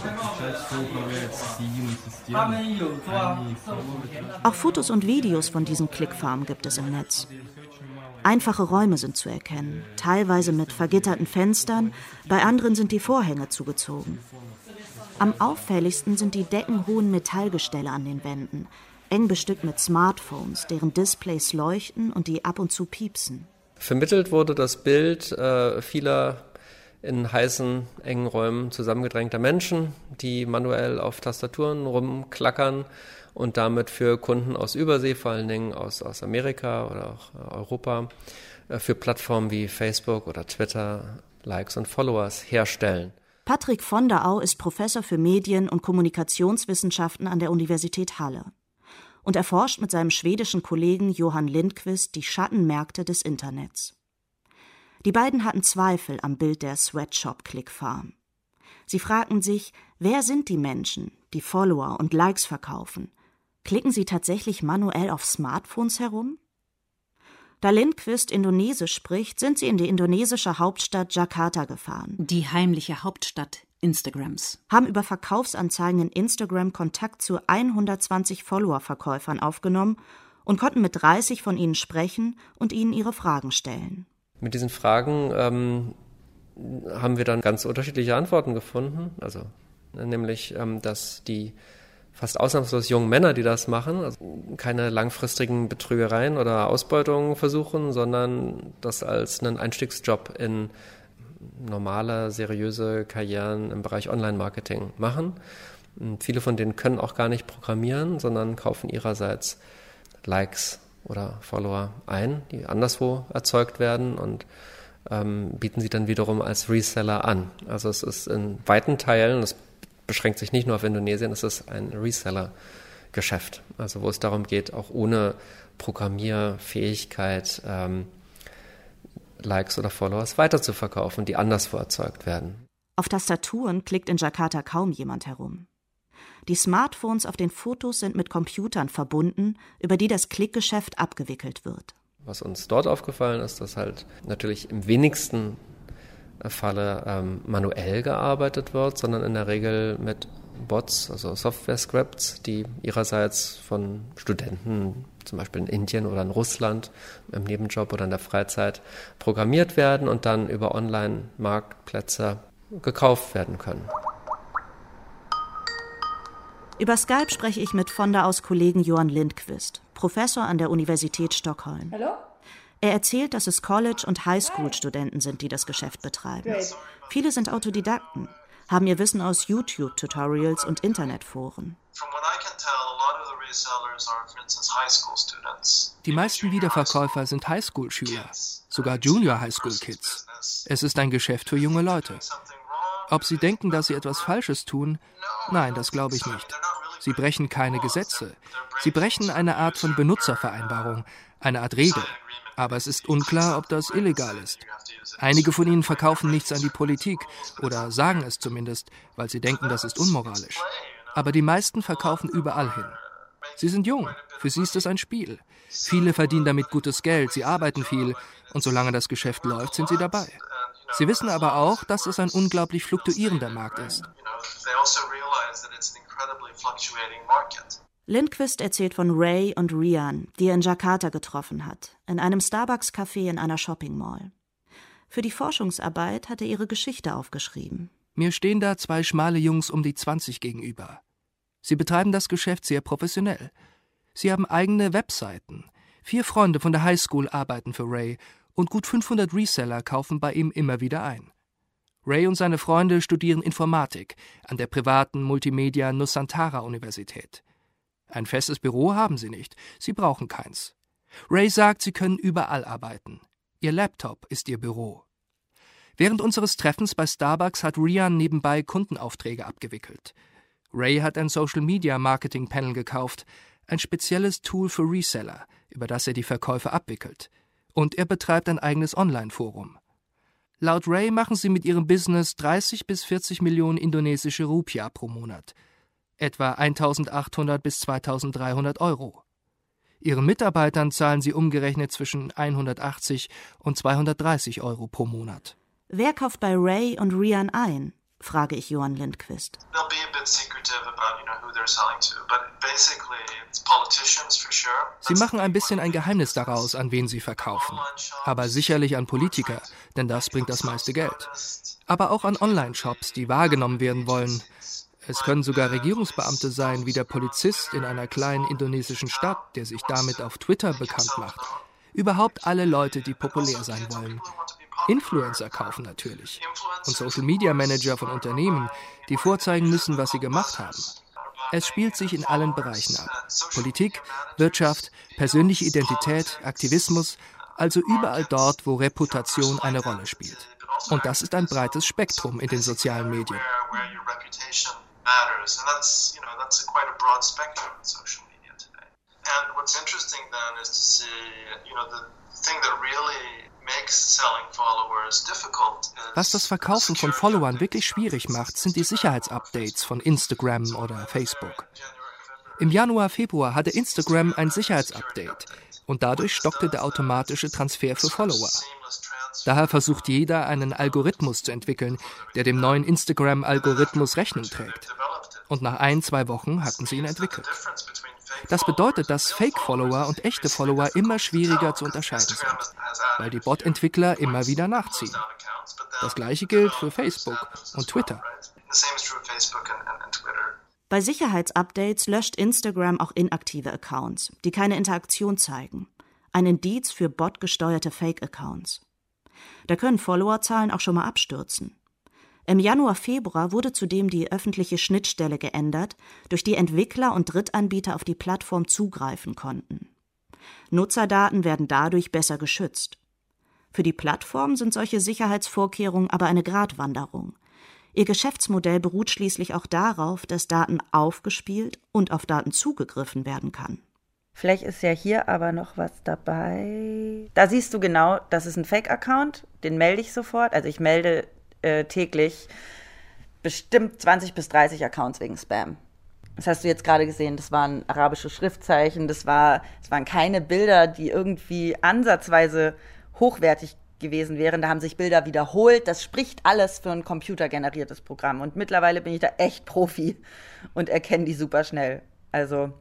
[SPEAKER 2] Auch Fotos und Videos von diesen Klickfarmen gibt es im Netz. Einfache Räume sind zu erkennen, teilweise mit vergitterten Fenstern, bei anderen sind die Vorhänge zugezogen. Am auffälligsten sind die deckenhohen Metallgestelle an den Wänden, eng bestückt mit Smartphones, deren Displays leuchten und die ab und zu piepsen.
[SPEAKER 12] Vermittelt wurde das Bild äh, vieler in heißen, engen Räumen zusammengedrängter Menschen, die manuell auf Tastaturen rumklackern und damit für Kunden aus Übersee, vor allen Dingen aus, aus Amerika oder auch Europa, äh, für Plattformen wie Facebook oder Twitter Likes und Followers herstellen.
[SPEAKER 2] Patrick von der Au ist Professor für Medien- und Kommunikationswissenschaften an der Universität Halle und erforscht mit seinem schwedischen Kollegen Johan Lindqvist die Schattenmärkte des Internets. Die beiden hatten Zweifel am Bild der Sweatshop-Klickfarm. Sie fragten sich, wer sind die Menschen, die Follower und Likes verkaufen? Klicken sie tatsächlich manuell auf Smartphones herum? Da Lindqvist Indonesisch spricht, sind sie in die indonesische Hauptstadt Jakarta gefahren.
[SPEAKER 6] Die heimliche Hauptstadt Instagrams.
[SPEAKER 2] Haben über Verkaufsanzeigen in Instagram Kontakt zu hundertzwanzig Follower-Verkäufern aufgenommen und konnten mit dreißig von ihnen sprechen und ihnen ihre Fragen stellen.
[SPEAKER 12] Mit diesen Fragen ähm, haben wir dann ganz unterschiedliche Antworten gefunden. Also nämlich, ähm, dass die fast ausnahmslos jungen Männer, die das machen, also keine langfristigen Betrügereien oder Ausbeutungen versuchen, sondern das als einen Einstiegsjob in normale, seriöse Karrieren im Bereich Online-Marketing machen. Und viele von denen können auch gar nicht programmieren, sondern kaufen ihrerseits Likes oder Follower ein, die anderswo erzeugt werden und ähm, bieten sie dann wiederum als Reseller an. Also es ist in weiten Teilen, das beschränkt sich nicht nur auf Indonesien, es ist ein Reseller-Geschäft, also wo es darum geht, auch ohne Programmierfähigkeit ähm, Likes oder Followers weiterzuverkaufen, die anderswo erzeugt werden.
[SPEAKER 2] Auf Tastaturen klickt in Jakarta kaum jemand herum. Die Smartphones auf den Fotos sind mit Computern verbunden, über die das Klickgeschäft abgewickelt wird.
[SPEAKER 12] Was uns dort aufgefallen ist, dass halt natürlich im wenigsten Falle ähm, manuell gearbeitet wird, sondern in der Regel mit Bots, also Software-Scripts, die ihrerseits von Studenten, zum Beispiel in Indien oder in Russland, im Nebenjob oder in der Freizeit programmiert werden und dann über Online-Marktplätze gekauft werden können.
[SPEAKER 2] Über Skype spreche ich mit von da aus Kollegen Johan Lindqvist, Professor an der Universität Stockholm.
[SPEAKER 13] Hallo?
[SPEAKER 2] Er erzählt, dass es College- und Highschool-Studenten sind, die das Geschäft betreiben. Great. Viele sind Autodidakten, haben ihr Wissen aus YouTube-Tutorials und Internetforen.
[SPEAKER 14] Die meisten Wiederverkäufer sind Highschool-Schüler, sogar Junior-Highschool-Kids. Es ist ein Geschäft für junge Leute. Ob sie denken, dass sie etwas Falsches tun? Nein, das glaube ich nicht. Sie brechen keine Gesetze. Sie brechen eine Art von Benutzervereinbarung, eine Art Regel. Aber es ist unklar, ob das illegal ist. Einige von ihnen verkaufen nichts an die Politik oder sagen es zumindest, weil sie denken, das ist unmoralisch. Aber die meisten verkaufen überall hin. Sie sind jung, für sie ist es ein Spiel. Viele verdienen damit gutes Geld, sie arbeiten viel und solange das Geschäft läuft, sind sie dabei. Sie wissen aber auch, dass es ein unglaublich fluktuierender Markt ist.
[SPEAKER 2] Lindqvist erzählt von Ray und Rian, die er in Jakarta getroffen hat, in einem Starbucks-Café in einer Shopping-Mall. Für die Forschungsarbeit hat er ihre Geschichte aufgeschrieben.
[SPEAKER 14] Mir stehen da zwei schmale Jungs um die zwanzig gegenüber. Sie betreiben das Geschäft sehr professionell. Sie haben eigene Webseiten. Vier Freunde von der Highschool arbeiten für Ray und gut fünfhundert Reseller kaufen bei ihm immer wieder ein. Ray und seine Freunde studieren Informatik an der privaten Multimedia Nusantara-Universität. Ein festes Büro haben sie nicht, sie brauchen keins. Ray sagt, sie können überall arbeiten. Ihr Laptop ist ihr Büro. Während unseres Treffens bei Starbucks hat Rian nebenbei Kundenaufträge abgewickelt. Ray hat ein Social-Media-Marketing-Panel gekauft, ein spezielles Tool für Reseller, über das er die Verkäufe abwickelt. Und er betreibt ein eigenes Online-Forum. Laut Ray machen sie mit ihrem Business dreißig bis vierzig Millionen indonesische Rupiah pro Monat. Etwa eintausendachthundert bis zweitausenddreihundert Euro. Ihren Mitarbeitern zahlen sie umgerechnet zwischen hundertachtzig und zweihundertdreißig Euro pro Monat.
[SPEAKER 2] Wer kauft bei Ray und Rian ein? Frage ich Johan Lindqvist.
[SPEAKER 14] Sie machen ein bisschen ein Geheimnis daraus, an wen sie verkaufen. Aber sicherlich an Politiker, denn das bringt das meiste Geld. Aber auch an Online-Shops, die wahrgenommen werden wollen. Es können sogar Regierungsbeamte sein, wie der Polizist in einer kleinen indonesischen Stadt, der sich damit auf Twitter bekannt macht. Überhaupt alle Leute, die populär sein wollen. Influencer kaufen natürlich. Und Social-Media-Manager von Unternehmen, die vorzeigen müssen, was sie gemacht haben. Es spielt sich in allen Bereichen ab. Politik, Wirtschaft, persönliche Identität, Aktivismus, also überall dort, wo Reputation eine Rolle spielt. Und das ist ein breites Spektrum in den sozialen Medien. Was das Verkaufen von Followern wirklich schwierig macht, sind die Sicherheitsupdates von Instagram oder Facebook. Im Januar, Februar hatte Instagram ein Sicherheitsupdate. und dadurch stockte der automatische Transfer für Follower. Daher versucht jeder, einen Algorithmus zu entwickeln, der dem neuen Instagram-Algorithmus Rechnung trägt. Und nach ein, zwei Wochen hatten sie ihn entwickelt. Das bedeutet, dass Fake-Follower und echte Follower immer schwieriger zu unterscheiden sind, weil die Bot-Entwickler immer wieder nachziehen. Das Gleiche gilt für Facebook und Twitter.
[SPEAKER 2] Bei Sicherheitsupdates löscht Instagram auch inaktive Accounts, die keine Interaktion zeigen. Ein Indiz für botgesteuerte Fake-Accounts. Da können Followerzahlen auch schon mal abstürzen. Im Januar, Februar wurde zudem die öffentliche Schnittstelle geändert, durch die Entwickler und Drittanbieter auf die Plattform zugreifen konnten. Nutzerdaten werden dadurch besser geschützt. Für die Plattform sind solche Sicherheitsvorkehrungen aber eine Gratwanderung. Ihr Geschäftsmodell beruht schließlich auch darauf, dass Daten aufgespielt und auf Daten zugegriffen werden kann.
[SPEAKER 4] Vielleicht ist ja hier aber noch was dabei. Da siehst du genau, das ist ein Fake-Account, den melde ich sofort. Also ich melde äh, täglich bestimmt zwanzig bis dreißig Accounts wegen Spam. Das hast du jetzt gerade gesehen, das waren arabische Schriftzeichen, das, war, das waren keine Bilder, die irgendwie ansatzweise hochwertig gewesen wären. Da haben sich Bilder wiederholt. Das spricht alles für ein computergeneriertes Programm. Und mittlerweile bin ich da echt Profi und erkenne die super schnell. Also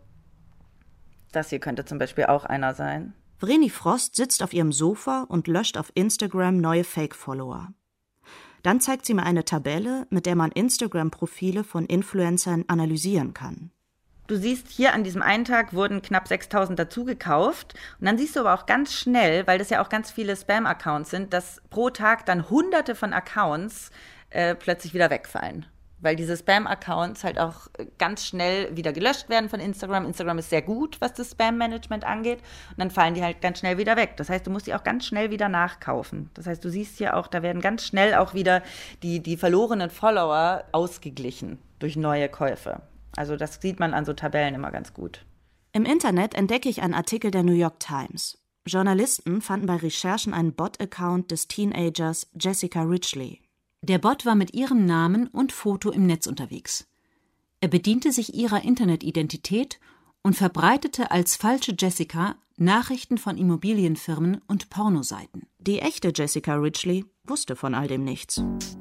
[SPEAKER 4] das hier könnte zum Beispiel auch einer sein.
[SPEAKER 2] Vreni Frost sitzt auf ihrem Sofa und löscht auf Instagram neue Fake-Follower. Dann zeigt sie mir eine Tabelle, mit der man Instagram-Profile von Influencern analysieren kann.
[SPEAKER 4] Du siehst, hier an diesem einen Tag wurden knapp sechstausend dazu gekauft. Und dann siehst du aber auch ganz schnell, weil das ja auch ganz viele Spam-Accounts sind, dass pro Tag dann hunderte von Accounts äh, plötzlich wieder wegfallen. Weil diese Spam-Accounts halt auch ganz schnell wieder gelöscht werden von Instagram. Instagram ist sehr gut, was das Spam-Management angeht. Und dann fallen die halt ganz schnell wieder weg. Das heißt, du musst die auch ganz schnell wieder nachkaufen. Das heißt, du siehst hier auch, da werden ganz schnell auch wieder die, die verlorenen Follower ausgeglichen durch neue Käufe. Also das sieht man an so Tabellen immer ganz gut.
[SPEAKER 2] Im Internet entdecke ich einen Artikel der New York Times. Journalisten fanden bei Recherchen einen Bot-Account des Teenagers Jessica Ridgely.
[SPEAKER 6] Der Bot war mit ihrem Namen und Foto im Netz unterwegs. Er bediente sich ihrer Internetidentität und verbreitete als falsche Jessica Nachrichten von Immobilienfirmen und Pornoseiten.
[SPEAKER 2] Die echte Jessica Ridgely wusste von all dem nichts.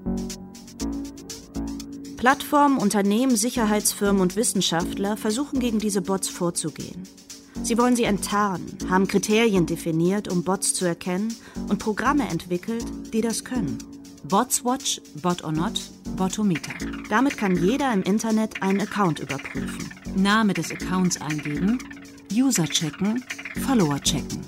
[SPEAKER 2] Plattformen, Unternehmen, Sicherheitsfirmen und Wissenschaftler versuchen gegen diese Bots vorzugehen. Sie wollen sie enttarnen, haben Kriterien definiert, um Bots zu erkennen und Programme entwickelt, die das können.
[SPEAKER 6] Botswatch, Bot or Not, Botometer.
[SPEAKER 2] Damit kann jeder im Internet einen Account überprüfen.
[SPEAKER 6] Name des Accounts eingeben, User checken, Follower checken.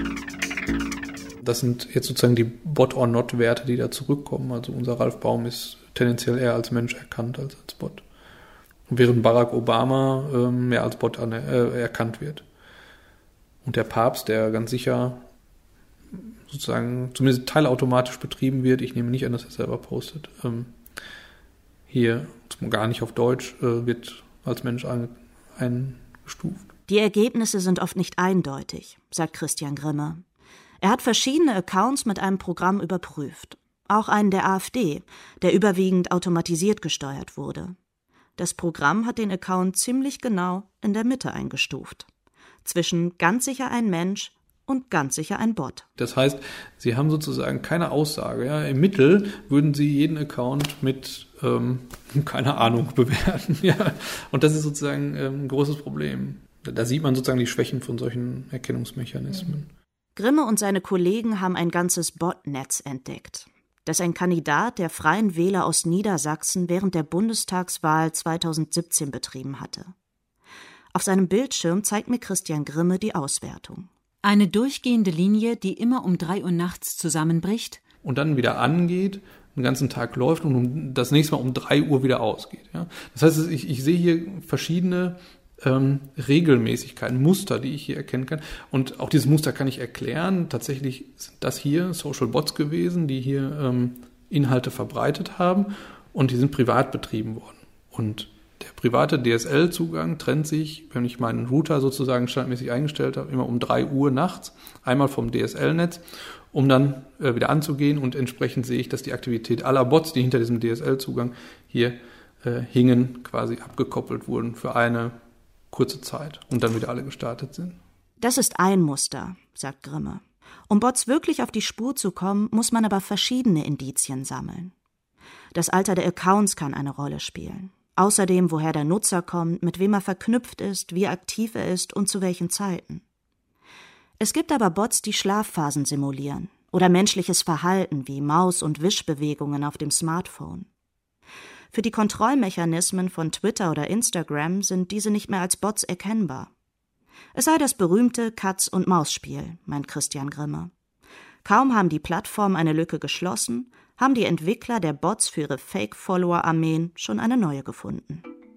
[SPEAKER 11] Das sind jetzt sozusagen die Bot or Not Werte, die da zurückkommen. Also unser Ralf Baum ist tendenziell eher als Mensch erkannt als als Bot. Während Barack Obama äh, mehr als Bot an, äh, erkannt wird. Und der Papst, der ganz sicher sozusagen zumindest teilautomatisch betrieben wird, ich nehme nicht an, dass er selber postet, ähm, hier gar nicht auf Deutsch, äh, wird als Mensch ein, eingestuft.
[SPEAKER 2] Die Ergebnisse sind oft nicht eindeutig, sagt Christian Grimme. Er hat verschiedene Accounts mit einem Programm überprüft. Auch einen der AfD, der überwiegend automatisiert gesteuert wurde. Das Programm hat den Account ziemlich genau in der Mitte eingestuft. Zwischen ganz sicher ein Mensch und ganz sicher ein Bot.
[SPEAKER 11] Das heißt, Sie haben sozusagen keine Aussage. Ja? Im Mittel würden Sie jeden Account mit, ähm, keine Ahnung, bewerten. Ja? Und das ist sozusagen ähm, ein großes Problem. Da sieht man sozusagen die Schwächen von solchen Erkennungsmechanismen.
[SPEAKER 2] Grimme und seine Kollegen haben ein ganzes Botnetz entdeckt, das ein Kandidat der Freien Wähler aus Niedersachsen während der Bundestagswahl zweitausendsiebzehn betrieben hatte. Auf seinem Bildschirm zeigt mir Christian Grimme die Auswertung.
[SPEAKER 6] Eine durchgehende Linie, die immer um drei Uhr nachts zusammenbricht.
[SPEAKER 11] Und dann wieder angeht, den ganzen Tag läuft und um, das nächste Mal um drei Uhr wieder ausgeht. Ja? Das heißt, ich, ich sehe hier verschiedene ähm, Regelmäßigkeiten, Muster, die ich hier erkennen kann. Und auch dieses Muster kann ich erklären. Tatsächlich sind das hier Social Bots gewesen, die hier ähm, Inhalte verbreitet haben und die sind privat betrieben worden. Und der private D S L-Zugang trennt sich, wenn ich meinen Router sozusagen standardmäßig eingestellt habe, immer um drei Uhr nachts, einmal vom D S L-Netz, um dann äh, wieder anzugehen und entsprechend sehe ich, dass die Aktivität aller Bots, die hinter diesem D S L-Zugang hier äh, hingen, quasi abgekoppelt wurden für eine kurze Zeit und dann wieder alle gestartet sind.
[SPEAKER 2] Das ist ein Muster, sagt Grimme. Um Bots wirklich auf die Spur zu kommen, muss man aber verschiedene Indizien sammeln. Das Alter der Accounts kann eine Rolle spielen. Außerdem, woher der Nutzer kommt, mit wem er verknüpft ist, wie aktiv er ist und zu welchen Zeiten. Es gibt aber Bots, die Schlafphasen simulieren oder menschliches Verhalten wie Maus- und Wischbewegungen auf dem Smartphone. Für die Kontrollmechanismen von Twitter oder Instagram sind diese nicht mehr als Bots erkennbar. Es sei das berühmte Katz-und-Maus-Spiel, meint Christian Grimme. Kaum haben die Plattformen eine Lücke geschlossen, haben die Entwickler der Bots für ihre Fake-Follower-Armeen schon eine neue gefunden.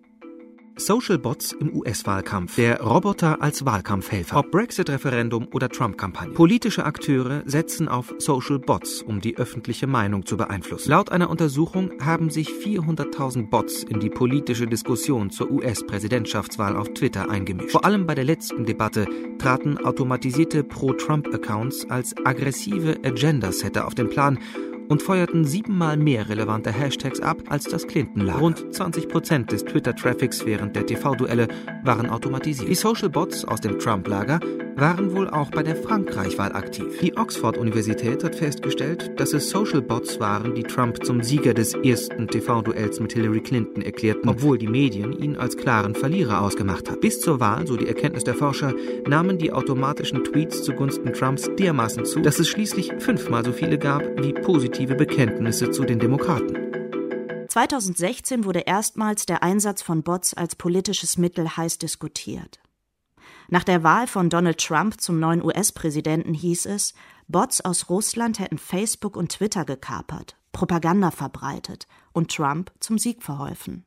[SPEAKER 3] Social Bots im U S-Wahlkampf. Der Roboter als Wahlkampfhelfer. Ob Brexit-Referendum oder Trump-Kampagne. Politische Akteure setzen auf Social Bots, um die öffentliche Meinung zu beeinflussen. Laut einer Untersuchung haben sich vierhunderttausend Bots in die politische Diskussion zur U S-Präsidentschaftswahl auf Twitter eingemischt. Vor allem bei der letzten Debatte traten automatisierte Pro-Trump-Accounts als aggressive Agenda-Setter auf den Plan und feuerten siebenmal mehr relevante Hashtags ab als das Clinton-Lager. Rund zwanzig Prozent des Twitter-Traffics während der T V-Duelle waren automatisiert. Die Social-Bots aus dem Trump-Lager waren wohl auch bei der Frankreich-Wahl aktiv. Die Oxford-Universität hat festgestellt, dass es Social-Bots waren, die Trump zum Sieger des ersten T V-Duells mit Hillary Clinton erklärten, obwohl die Medien ihn als klaren Verlierer ausgemacht haben. Bis zur Wahl, so die Erkenntnis der Forscher, nahmen die automatischen Tweets zugunsten Trumps dermaßen zu, dass es schließlich fünfmal so viele gab wie positive Bekenntnisse zu den Demokraten.
[SPEAKER 2] zweitausendsechzehn wurde erstmals der Einsatz von Bots als politisches Mittel heiß diskutiert. Nach der Wahl von Donald Trump zum neuen U S-Präsidenten hieß es, Bots aus Russland hätten Facebook und Twitter gekapert, Propaganda verbreitet und Trump zum Sieg verholfen.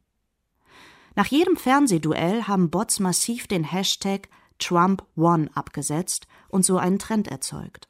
[SPEAKER 2] Nach jedem Fernsehduell haben Bots massiv den Hashtag Trump won abgesetzt und so einen Trend erzeugt.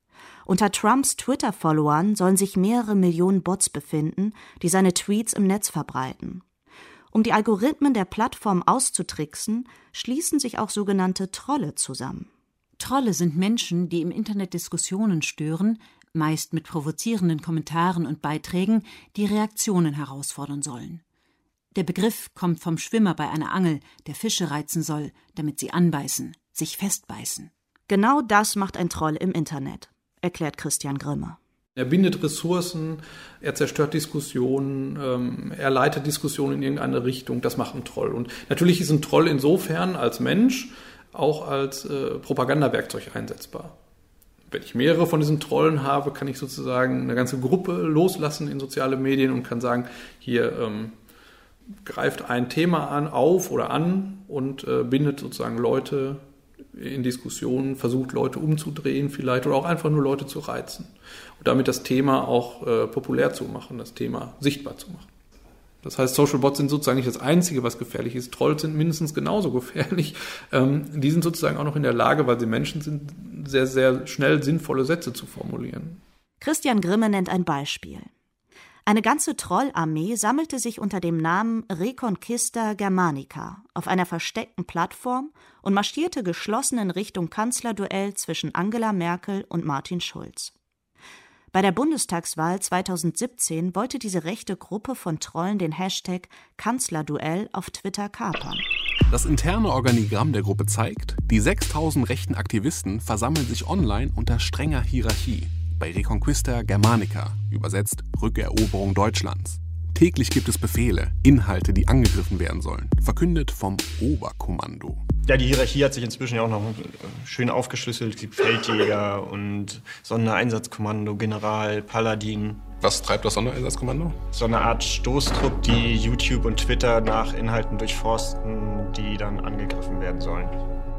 [SPEAKER 2] Unter Trumps Twitter-Followern sollen sich mehrere Millionen Bots befinden, die seine Tweets im Netz verbreiten. Um die Algorithmen der Plattform auszutricksen, schließen sich auch sogenannte Trolle zusammen.
[SPEAKER 6] Trolle sind Menschen, die im Internet Diskussionen stören, meist mit provozierenden Kommentaren und Beiträgen, die Reaktionen herausfordern sollen. Der Begriff kommt vom Schwimmer bei einer Angel, der Fische reizen soll, damit sie anbeißen, sich festbeißen.
[SPEAKER 2] Genau das macht ein Troll im Internet, erklärt Christian Grimme.
[SPEAKER 11] Er bindet Ressourcen, er zerstört Diskussionen, ähm, er leitet Diskussionen in irgendeine Richtung. Das macht ein Troll. Und natürlich ist ein Troll insofern als Mensch auch als äh, Propagandawerkzeug einsetzbar. Wenn ich mehrere von diesen Trollen habe, kann ich sozusagen eine ganze Gruppe loslassen in soziale Medien und kann sagen, hier ähm, greift ein Thema an, auf oder an und äh, bindet sozusagen Leute in Diskussionen, versucht Leute umzudrehen vielleicht oder auch einfach nur Leute zu reizen und damit das Thema auch äh, populär zu machen, das Thema sichtbar zu machen. Das heißt, Social Bots sind sozusagen nicht das Einzige, was gefährlich ist. Trolls sind mindestens genauso gefährlich. Ähm, die sind sozusagen auch noch in der Lage, weil sie Menschen sind, sehr, sehr schnell sinnvolle Sätze zu formulieren.
[SPEAKER 2] Christian Grimme nennt ein Beispiel. Eine ganze Trollarmee sammelte sich unter dem Namen Reconquista Germanica auf einer versteckten Plattform und marschierte geschlossen in Richtung Kanzlerduell zwischen Angela Merkel und Martin Schulz. Bei der Bundestagswahl zweitausendsiebzehn wollte diese rechte Gruppe von Trollen den Hashtag Kanzlerduell auf Twitter kapern.
[SPEAKER 13] Das interne Organigramm der Gruppe zeigt, die sechstausend rechten Aktivisten versammeln sich online unter strenger Hierarchie. Bei Reconquista Germanica, übersetzt Rückeroberung Deutschlands. Täglich gibt es Befehle, Inhalte, die angegriffen werden sollen, verkündet vom Oberkommando.
[SPEAKER 15] Ja, die Hierarchie hat sich inzwischen ja auch noch schön aufgeschlüsselt. Es gibt Feldjäger und Sondereinsatzkommando, General, Paladin.
[SPEAKER 13] Was treibt das Sondereinsatzkommando?
[SPEAKER 15] So eine Art Stoßtrupp, die YouTube und Twitter nach Inhalten durchforsten, die dann angegriffen werden sollen.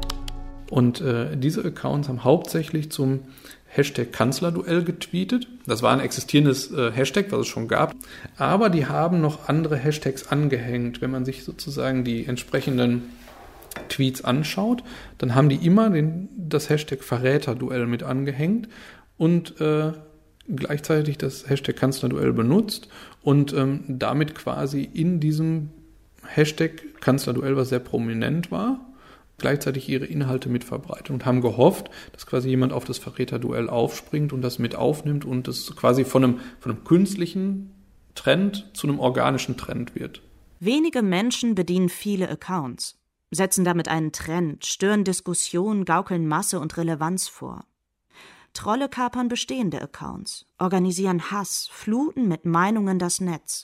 [SPEAKER 11] Und äh, diese Accounts haben hauptsächlich zum Hashtag Kanzlerduell getweetet. Das war ein existierendes äh, Hashtag, was es schon gab. Aber die haben noch andere Hashtags angehängt. Wenn man sich sozusagen die entsprechenden Tweets anschaut, dann haben die immer den, das Hashtag Verräterduell mit angehängt und äh, gleichzeitig das Hashtag Kanzlerduell benutzt und ähm, damit quasi in diesem Hashtag Kanzlerduell, was sehr prominent war, gleichzeitig ihre Inhalte mit verbreitet und haben gehofft, dass quasi jemand auf das Verräterduell aufspringt und das mit aufnimmt und es quasi von einem, von einem künstlichen Trend zu einem organischen Trend wird.
[SPEAKER 2] Wenige Menschen bedienen viele Accounts. setzen damit einen Trend, stören Diskussionen, gaukeln Masse und Relevanz vor. Trolle kapern bestehende Accounts, organisieren Hass, fluten mit Meinungen das Netz.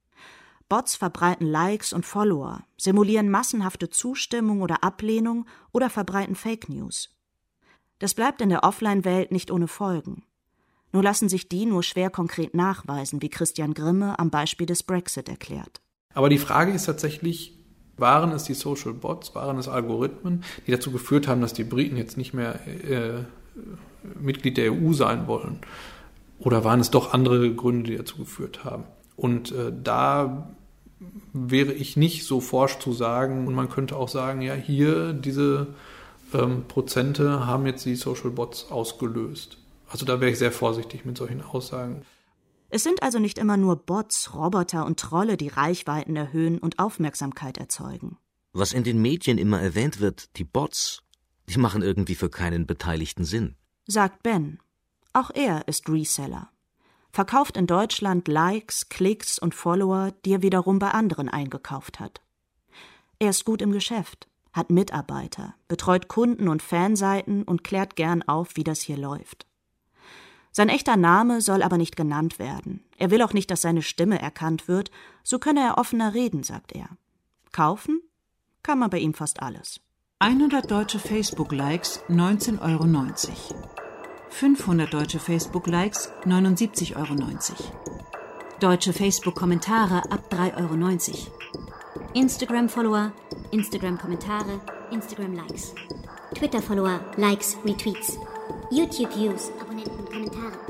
[SPEAKER 2] Bots verbreiten Likes und Follower, simulieren massenhafte Zustimmung oder Ablehnung oder verbreiten Fake News. Das bleibt in der Offline-Welt nicht ohne Folgen. Nur lassen sich die nur schwer konkret nachweisen, wie Christian Grimme am Beispiel des Brexit erklärt.
[SPEAKER 11] Aber die Frage ist tatsächlich, waren es die Social Bots, waren es Algorithmen, die dazu geführt haben, dass die Briten jetzt nicht mehr äh, Mitglied der E U sein wollen? Oder waren es doch andere Gründe, die dazu geführt haben? Und äh, da wäre ich nicht so forsch zu sagen, und man könnte auch sagen, ja, hier diese ähm, Prozente haben jetzt die Social Bots ausgelöst. Also da wäre ich sehr vorsichtig mit solchen Aussagen.
[SPEAKER 2] Es sind also nicht immer nur Bots, Roboter und Trolle, die Reichweiten erhöhen und Aufmerksamkeit erzeugen.
[SPEAKER 16] Was in den Medien immer erwähnt wird, die Bots, die machen irgendwie für keinen Beteiligten Sinn.
[SPEAKER 2] Sagt Ben. Auch er ist Reseller. Verkauft in Deutschland Likes, Klicks und Follower, die er wiederum bei anderen eingekauft hat. Er ist gut im Geschäft, hat Mitarbeiter, betreut Kunden und Fanseiten und klärt gern auf, wie das hier läuft. Sein echter Name soll aber nicht genannt werden. Er will auch nicht, dass seine Stimme erkannt wird, so könne er offener reden, sagt er. Kaufen kann man bei ihm fast alles.
[SPEAKER 6] hundert deutsche Facebook-Likes, neunzehn Euro neunzig. fünfhundert deutsche Facebook-Likes, neunundsiebzig Euro neunzig.
[SPEAKER 10] Deutsche Facebook-Kommentare ab drei Euro neunzig. Instagram-Follower, Instagram-Kommentare, Instagram-Likes. Twitter-Follower, Likes, Retweets. YouTube-Views, Abonnenten, Kommentare.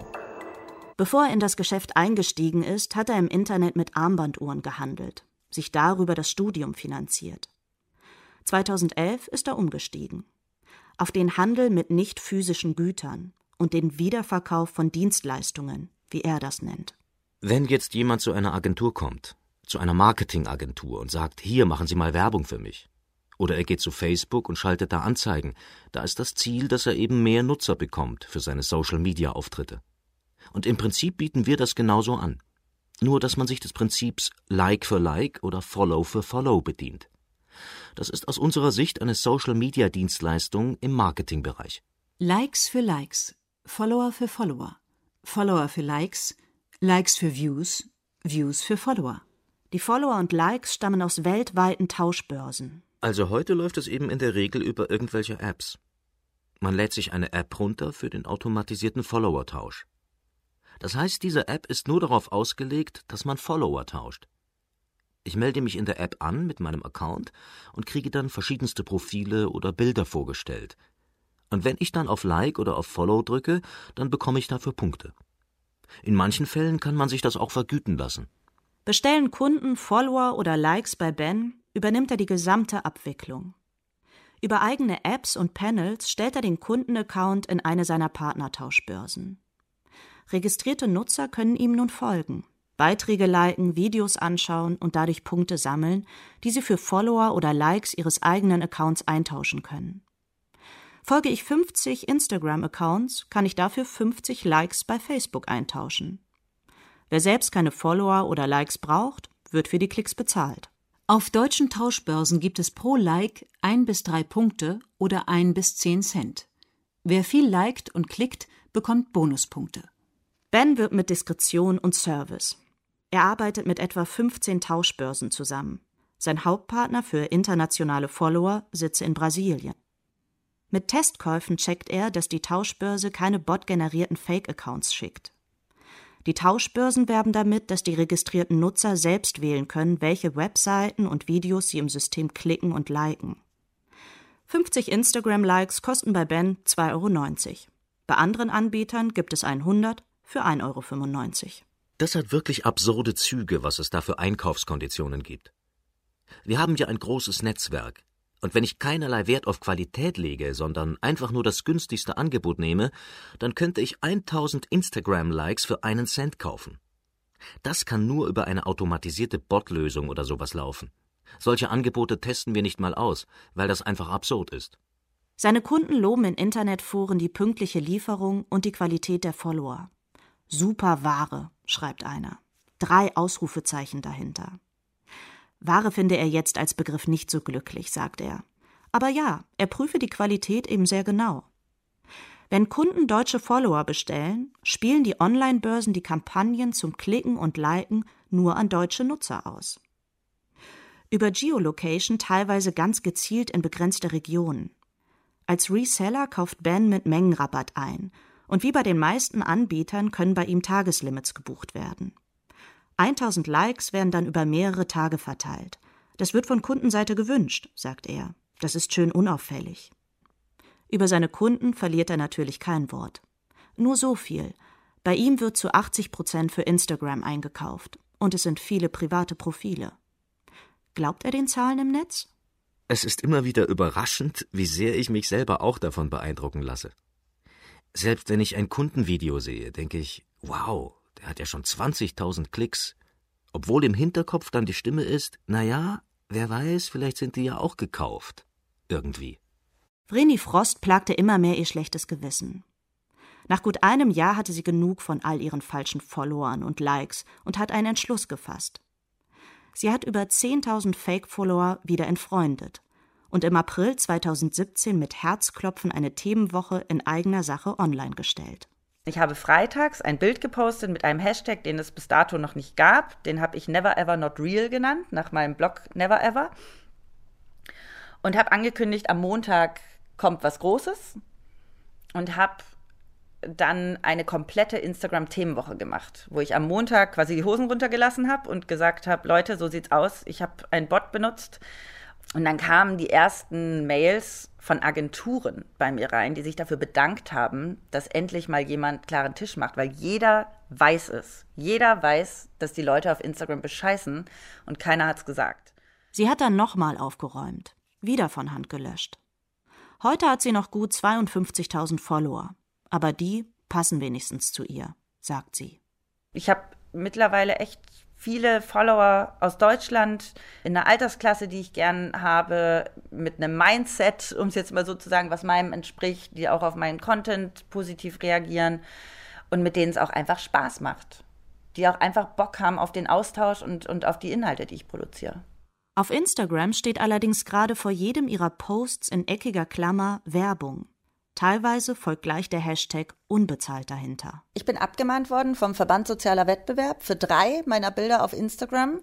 [SPEAKER 2] Bevor er in das Geschäft eingestiegen ist, hat er im Internet mit Armbanduhren gehandelt, sich darüber das Studium finanziert. zweitausendelf ist er umgestiegen. Auf den Handel mit nicht physischen Gütern und den Wiederverkauf von Dienstleistungen, wie er das nennt.
[SPEAKER 16] Wenn jetzt jemand zu einer Agentur kommt, zu einer Marketingagentur und sagt, hier machen Sie mal Werbung für mich. Oder er geht zu Facebook und schaltet da Anzeigen, da ist das Ziel, dass er eben mehr Nutzer bekommt für seine Social-Media-Auftritte. Und im Prinzip bieten wir das genauso an. Nur, dass man sich des Prinzips Like für Like oder Follow für Follow bedient. Das ist aus unserer Sicht eine Social-Media-Dienstleistung im Marketingbereich.
[SPEAKER 6] Likes für Likes, Follower für Follower, Follower für Likes, Likes für Views, Views für Follower.
[SPEAKER 2] Die Follower und Likes stammen aus weltweiten Tauschbörsen.
[SPEAKER 16] Also heute läuft es eben in der Regel über irgendwelche Apps. Man lädt sich eine App runter für den automatisierten Follower-Tausch. Das heißt, diese App ist nur darauf ausgelegt, dass man Follower tauscht. Ich melde mich in der App an mit meinem Account und kriege dann verschiedenste Profile oder Bilder vorgestellt. Und wenn ich dann auf Like oder auf Follow drücke, dann bekomme ich dafür Punkte. In manchen Fällen kann man sich das auch vergüten lassen.
[SPEAKER 2] Bestellen Kunden Follower oder Likes bei Ben, übernimmt er die gesamte Abwicklung. Über eigene Apps und Panels stellt er den Kundenaccount in eine seiner Partnertauschbörsen. Registrierte Nutzer können ihm nun folgen, Beiträge liken, Videos anschauen und dadurch Punkte sammeln, die sie für Follower oder Likes ihres eigenen Accounts eintauschen können. Folge ich fünfzig Instagram-Accounts, kann ich dafür fünfzig Likes bei Facebook eintauschen. Wer selbst keine Follower oder Likes braucht, wird für die Klicks bezahlt.
[SPEAKER 6] Auf deutschen Tauschbörsen gibt es pro Like ein bis drei Punkte oder ein bis zehn Cent. Wer viel liked und klickt, bekommt Bonuspunkte.
[SPEAKER 2] Ben wirbt mit Diskretion und Service. Er arbeitet mit etwa fünfzehn Tauschbörsen zusammen. Sein Hauptpartner für internationale Follower sitze in Brasilien. Mit Testkäufen checkt er, dass die Tauschbörse keine bot-generierten Fake-Accounts schickt. Die Tauschbörsen werben damit, dass die registrierten Nutzer selbst wählen können, welche Webseiten und Videos sie im System klicken und liken. fünfzig Instagram-Likes kosten bei Ben zwei Euro neunzig. Bei anderen Anbietern gibt es hundert für ein Euro fünfundneunzig.
[SPEAKER 16] Das hat wirklich absurde Züge, was es da für Einkaufskonditionen gibt. Wir haben ja ein großes Netzwerk. Und wenn ich keinerlei Wert auf Qualität lege, sondern einfach nur das günstigste Angebot nehme, dann könnte ich tausend Instagram-Likes für einen Cent kaufen. Das kann nur über eine automatisierte Bot-Lösung oder sowas laufen. Solche Angebote testen wir nicht mal aus, weil das einfach absurd ist.
[SPEAKER 2] Seine Kunden loben in Internetforen die pünktliche Lieferung und die Qualität der Follower. Super Ware, schreibt einer. Drei Ausrufezeichen dahinter. Ware finde er jetzt als Begriff nicht so glücklich, sagt er. Aber ja, er prüfe die Qualität eben sehr genau. Wenn Kunden deutsche Follower bestellen, spielen die Online-Börsen die Kampagnen zum Klicken und Liken nur an deutsche Nutzer aus. Über Geolocation teilweise ganz gezielt in begrenzte Regionen. Als Reseller kauft Ben mit Mengenrabatt ein und wie bei den meisten Anbietern können bei ihm Tageslimits gebucht werden. tausend Likes werden dann über mehrere Tage verteilt. Das wird von Kundenseite gewünscht, sagt er. Das ist schön unauffällig. Über seine Kunden verliert er natürlich kein Wort. Nur so viel. Bei ihm wird zu achtzig Prozent für Instagram eingekauft. Und es sind viele private Profile. Glaubt er den Zahlen im Netz?
[SPEAKER 16] Es ist immer wieder überraschend, wie sehr ich mich selber auch davon beeindrucken lasse. Selbst wenn ich ein Kundenvideo sehe, denke ich, wow, der hat ja schon zwanzigtausend Klicks. Obwohl im Hinterkopf dann die Stimme ist, naja, wer weiß, vielleicht sind die ja auch gekauft. Irgendwie.
[SPEAKER 2] Vreni Frost plagte immer mehr ihr schlechtes Gewissen. Nach gut einem Jahr hatte sie genug von all ihren falschen Followern und Likes und hat einen Entschluss gefasst. Sie hat über zehntausend Fake-Follower wieder entfreundet und im April zweitausendsiebzehn mit Herzklopfen eine Themenwoche in eigener Sache online gestellt.
[SPEAKER 4] Ich habe freitags ein Bild gepostet mit einem Hashtag, den es bis dato noch nicht gab. Den habe ich Never Ever Not Real genannt, nach meinem Blog Never Ever. Und habe angekündigt, am Montag kommt was Großes und habe dann eine komplette Instagram-Themenwoche gemacht, wo ich am Montag quasi die Hosen runtergelassen habe und gesagt habe, Leute, so sieht's aus, ich habe einen Bot benutzt. Und dann kamen die ersten Mails von Agenturen bei mir rein, die sich dafür bedankt haben, dass endlich mal jemand klaren Tisch macht, weil jeder weiß es. Jeder weiß, dass die Leute auf Instagram bescheißen und keiner hat's gesagt.
[SPEAKER 2] Sie hat dann nochmal aufgeräumt, wieder von Hand gelöscht. Heute hat sie noch gut zweiundfünfzigtausend Follower. Aber die passen wenigstens zu ihr, sagt sie.
[SPEAKER 4] Ich habe mittlerweile echt viele Follower aus Deutschland in einer Altersklasse, die ich gern habe, mit einem Mindset, um es jetzt mal so zu sagen, was meinem entspricht, die auch auf meinen Content positiv reagieren und mit denen es auch einfach Spaß macht. Die auch einfach Bock haben auf den Austausch und, und auf die Inhalte, die ich produziere.
[SPEAKER 2] Auf Instagram steht allerdings gerade vor jedem ihrer Posts in eckiger Klammer Werbung. Teilweise folgt gleich der Hashtag unbezahlt dahinter.
[SPEAKER 4] Ich bin abgemahnt worden vom Verband Sozialer Wettbewerb für drei meiner Bilder auf Instagram.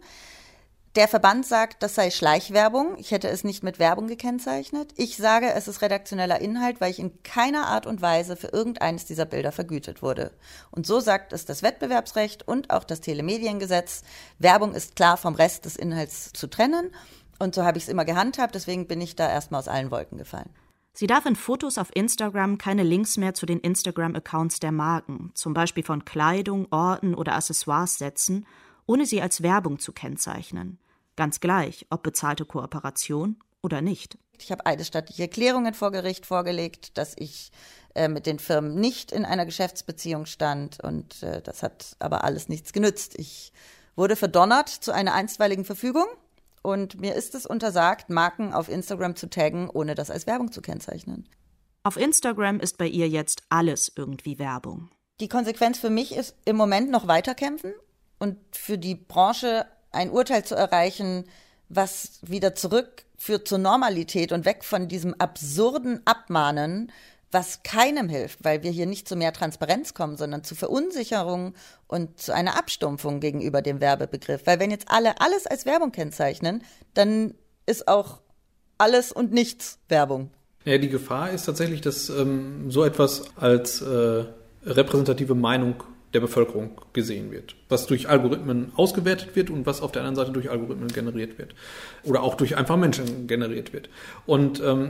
[SPEAKER 4] Der Verband sagt, das sei Schleichwerbung. Ich hätte es nicht mit Werbung gekennzeichnet. Ich sage, es ist redaktioneller Inhalt, weil ich in keiner Art und Weise für irgendeines dieser Bilder vergütet wurde. Und so sagt es das Wettbewerbsrecht und auch das Telemediengesetz. Werbung ist klar vom Rest des Inhalts zu trennen. Und so habe ich es immer gehandhabt. Deswegen bin ich da erstmal aus allen Wolken gefallen.
[SPEAKER 2] Sie darf in Fotos auf Instagram keine Links mehr zu den Instagram-Accounts der Marken, zum Beispiel von Kleidung, Orten oder Accessoires setzen, ohne sie als Werbung zu kennzeichnen. Ganz gleich, ob bezahlte Kooperation oder nicht.
[SPEAKER 4] Ich habe eidesstattliche Erklärungen vor Gericht vorgelegt, dass ich äh, mit den Firmen nicht in einer Geschäftsbeziehung stand. Und äh, das hat aber alles nichts genützt. Ich wurde verdonnert zu einer einstweiligen Verfügung. Und mir ist es untersagt, Marken auf Instagram zu taggen, ohne das als Werbung zu kennzeichnen.
[SPEAKER 2] Auf Instagram ist bei ihr jetzt alles irgendwie Werbung.
[SPEAKER 4] Die Konsequenz für mich ist im Moment noch weiterkämpfen und für die Branche ein Urteil zu erreichen, was wieder zurückführt zur Normalität und weg von diesem absurden Abmahnen, was keinem hilft, weil wir hier nicht zu mehr Transparenz kommen, sondern zu Verunsicherung und zu einer Abstumpfung gegenüber dem Werbebegriff. Weil wenn jetzt alle alles als Werbung kennzeichnen, dann ist auch alles und nichts Werbung.
[SPEAKER 11] Ja, die Gefahr ist tatsächlich, dass ähm, so etwas als äh, repräsentative Meinung der Bevölkerung gesehen wird, was durch Algorithmen ausgewertet wird und was auf der anderen Seite durch Algorithmen generiert wird oder auch durch einfach Menschen generiert wird. Und ähm,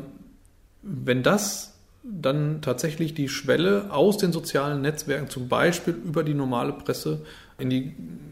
[SPEAKER 11] wenn das dann tatsächlich die Schwelle aus den sozialen Netzwerken, zum Beispiel über die normale Presse, in die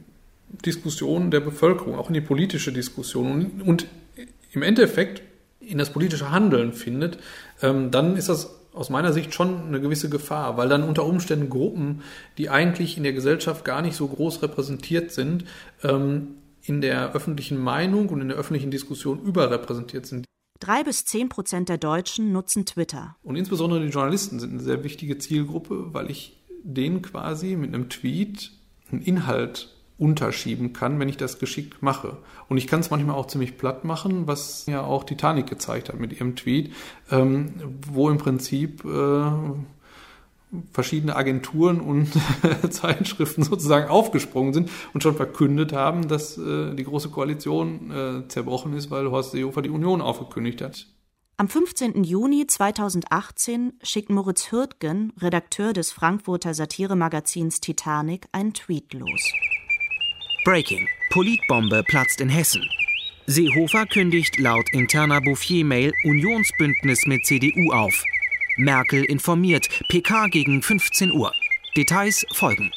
[SPEAKER 11] Diskussion der Bevölkerung, auch in die politische Diskussion und, und im Endeffekt in das politische Handeln findet, ähm, dann ist das aus meiner Sicht schon eine gewisse Gefahr, weil dann unter Umständen Gruppen, die eigentlich in der Gesellschaft gar nicht so groß repräsentiert sind, ähm, in der öffentlichen Meinung und in der öffentlichen Diskussion überrepräsentiert sind.
[SPEAKER 2] Drei bis zehn Prozent der Deutschen nutzen Twitter.
[SPEAKER 11] Und insbesondere die Journalisten sind eine sehr wichtige Zielgruppe, weil ich denen quasi mit einem Tweet einen Inhalt unterschieben kann, wenn ich das geschickt mache. Und ich kann es manchmal auch ziemlich platt machen, was ja auch Titanic gezeigt hat mit ihrem Tweet, ähm, wo im Prinzip äh, verschiedene Agenturen und Zeitschriften sozusagen aufgesprungen sind und schon verkündet haben, dass äh, die Große Koalition äh, zerbrochen ist, weil Horst Seehofer die Union aufgekündigt hat.
[SPEAKER 2] Am fünfzehnten Juni zweitausendachtzehn schickt Moritz Hürtgen, Redakteur des Frankfurter Satiremagazins Titanic, einen Tweet los.
[SPEAKER 3] Breaking. Politbombe platzt in Hessen. Seehofer kündigt laut interner Bouffier-Mail Unionsbündnis mit C D U auf. Merkel informiert, P K gegen fünfzehn Uhr. Details folgen.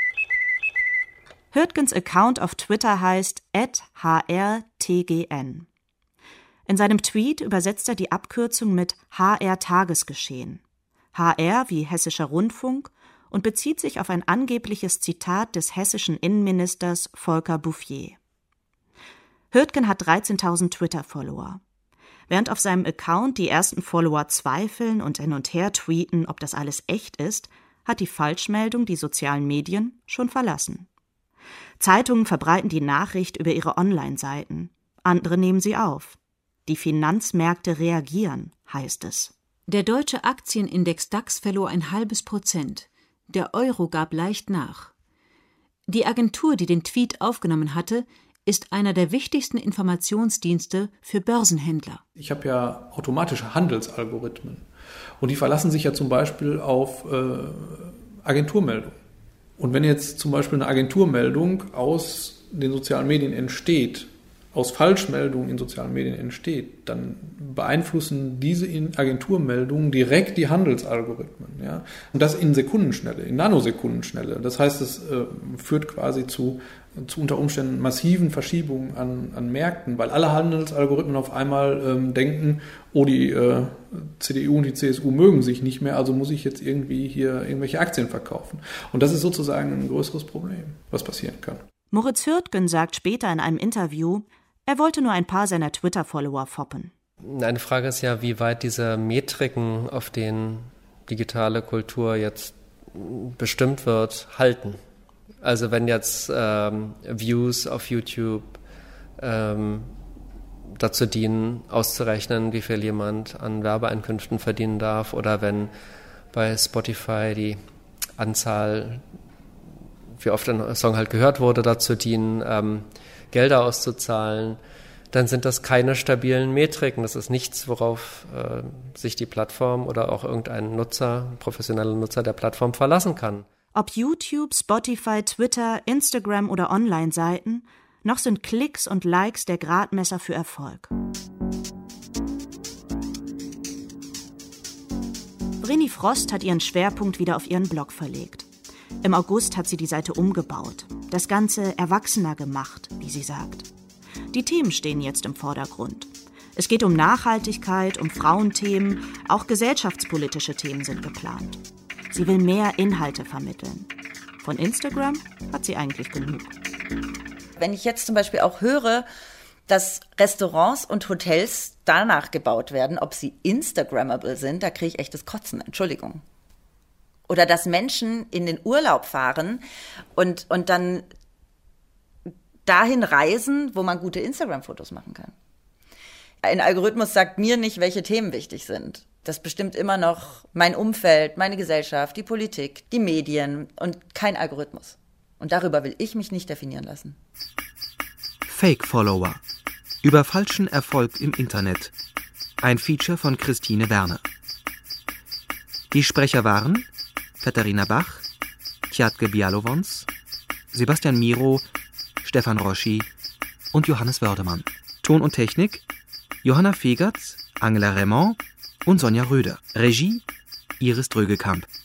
[SPEAKER 2] Hürtgens Account auf Twitter heißt at h r t g n. In seinem Tweet übersetzt er die Abkürzung mit H R Tagesgeschehen. H R wie Hessischer Rundfunk und bezieht sich auf ein angebliches Zitat des hessischen Innenministers Volker Bouffier. Hürtgen hat dreizehntausend Twitter-Follower. Während auf seinem Account die ersten Follower zweifeln und hin und her tweeten, ob das alles echt ist, hat die Falschmeldung die sozialen Medien schon verlassen. Zeitungen verbreiten die Nachricht über ihre Online-Seiten. Andere nehmen sie auf. Die Finanzmärkte reagieren, heißt es.
[SPEAKER 6] Der deutsche Aktienindex DAX verlor ein halbes Prozent. Der Euro gab leicht nach. Die Agentur, die den Tweet aufgenommen hatte, ist einer der wichtigsten Informationsdienste für Börsenhändler.
[SPEAKER 11] Ich habe ja automatische Handelsalgorithmen und die verlassen sich ja zum Beispiel auf äh, Agenturmeldungen. Und wenn jetzt zum Beispiel eine Agenturmeldung aus den sozialen Medien entsteht, aus Falschmeldungen in sozialen Medien entsteht, dann beeinflussen diese Agenturmeldungen direkt die Handelsalgorithmen. Ja? Und das in Sekundenschnelle, in Nanosekundenschnelle. Das heißt, es äh, führt quasi zu, zu unter Umständen massiven Verschiebungen an, an Märkten, weil alle Handelsalgorithmen auf einmal ähm, denken, oh, die äh, C D U und die C S U mögen sich nicht mehr, also muss ich jetzt irgendwie hier irgendwelche Aktien verkaufen. Und das ist sozusagen ein größeres Problem, was passieren kann.
[SPEAKER 2] Moritz Hürtgen sagt später in einem Interview, er wollte nur ein paar seiner Twitter-Follower foppen.
[SPEAKER 12] Eine Frage ist ja, wie weit diese Metriken, auf denen digitale Kultur jetzt bestimmt wird, halten. Also wenn jetzt ähm, Views auf YouTube ähm, dazu dienen, auszurechnen, wie viel jemand an Werbeeinkünften verdienen darf, oder wenn bei Spotify die Anzahl, wie oft ein Song halt gehört wurde, dazu dienen, ähm, Gelder auszuzahlen, dann sind das keine stabilen Metriken. Das ist nichts, worauf äh, sich die Plattform oder auch irgendein Nutzer, professioneller Nutzer der Plattform verlassen kann.
[SPEAKER 2] Ob YouTube, Spotify, Twitter, Instagram oder Online-Seiten, noch sind Klicks und Likes der Gradmesser für Erfolg. Vreni Frost hat ihren Schwerpunkt wieder auf ihren Blog verlegt. Im August hat sie die Seite umgebaut, das Ganze erwachsener gemacht, wie sie sagt. Die Themen stehen jetzt im Vordergrund. Es geht um Nachhaltigkeit, um Frauenthemen, auch gesellschaftspolitische Themen sind geplant. Sie will mehr Inhalte vermitteln. Von Instagram hat sie eigentlich genug.
[SPEAKER 4] Wenn ich jetzt zum Beispiel auch höre, dass Restaurants und Hotels danach gebaut werden, ob sie Instagrammable sind, da kriege ich echtes Kotzen, Entschuldigung. Oder dass Menschen in den Urlaub fahren und, und dann dahin reisen, wo man gute Instagram-Fotos machen kann. Ein Algorithmus sagt mir nicht, welche Themen wichtig sind. Das bestimmt immer noch mein Umfeld, meine Gesellschaft, die Politik, die Medien und kein Algorithmus. Und darüber will ich mich nicht definieren lassen.
[SPEAKER 3] Fake-Follower. Über falschen Erfolg im Internet. Ein Feature von Christine Werner. Die Sprecher waren Katharina Bach, Tjatke Bialowons, Sebastian Miro, Stefan Roschi und Johannes Wördemann. Ton und Technik Johanna Fegertz, Angela Raymond und Sonja Röder. Regie Iris Drögekamp.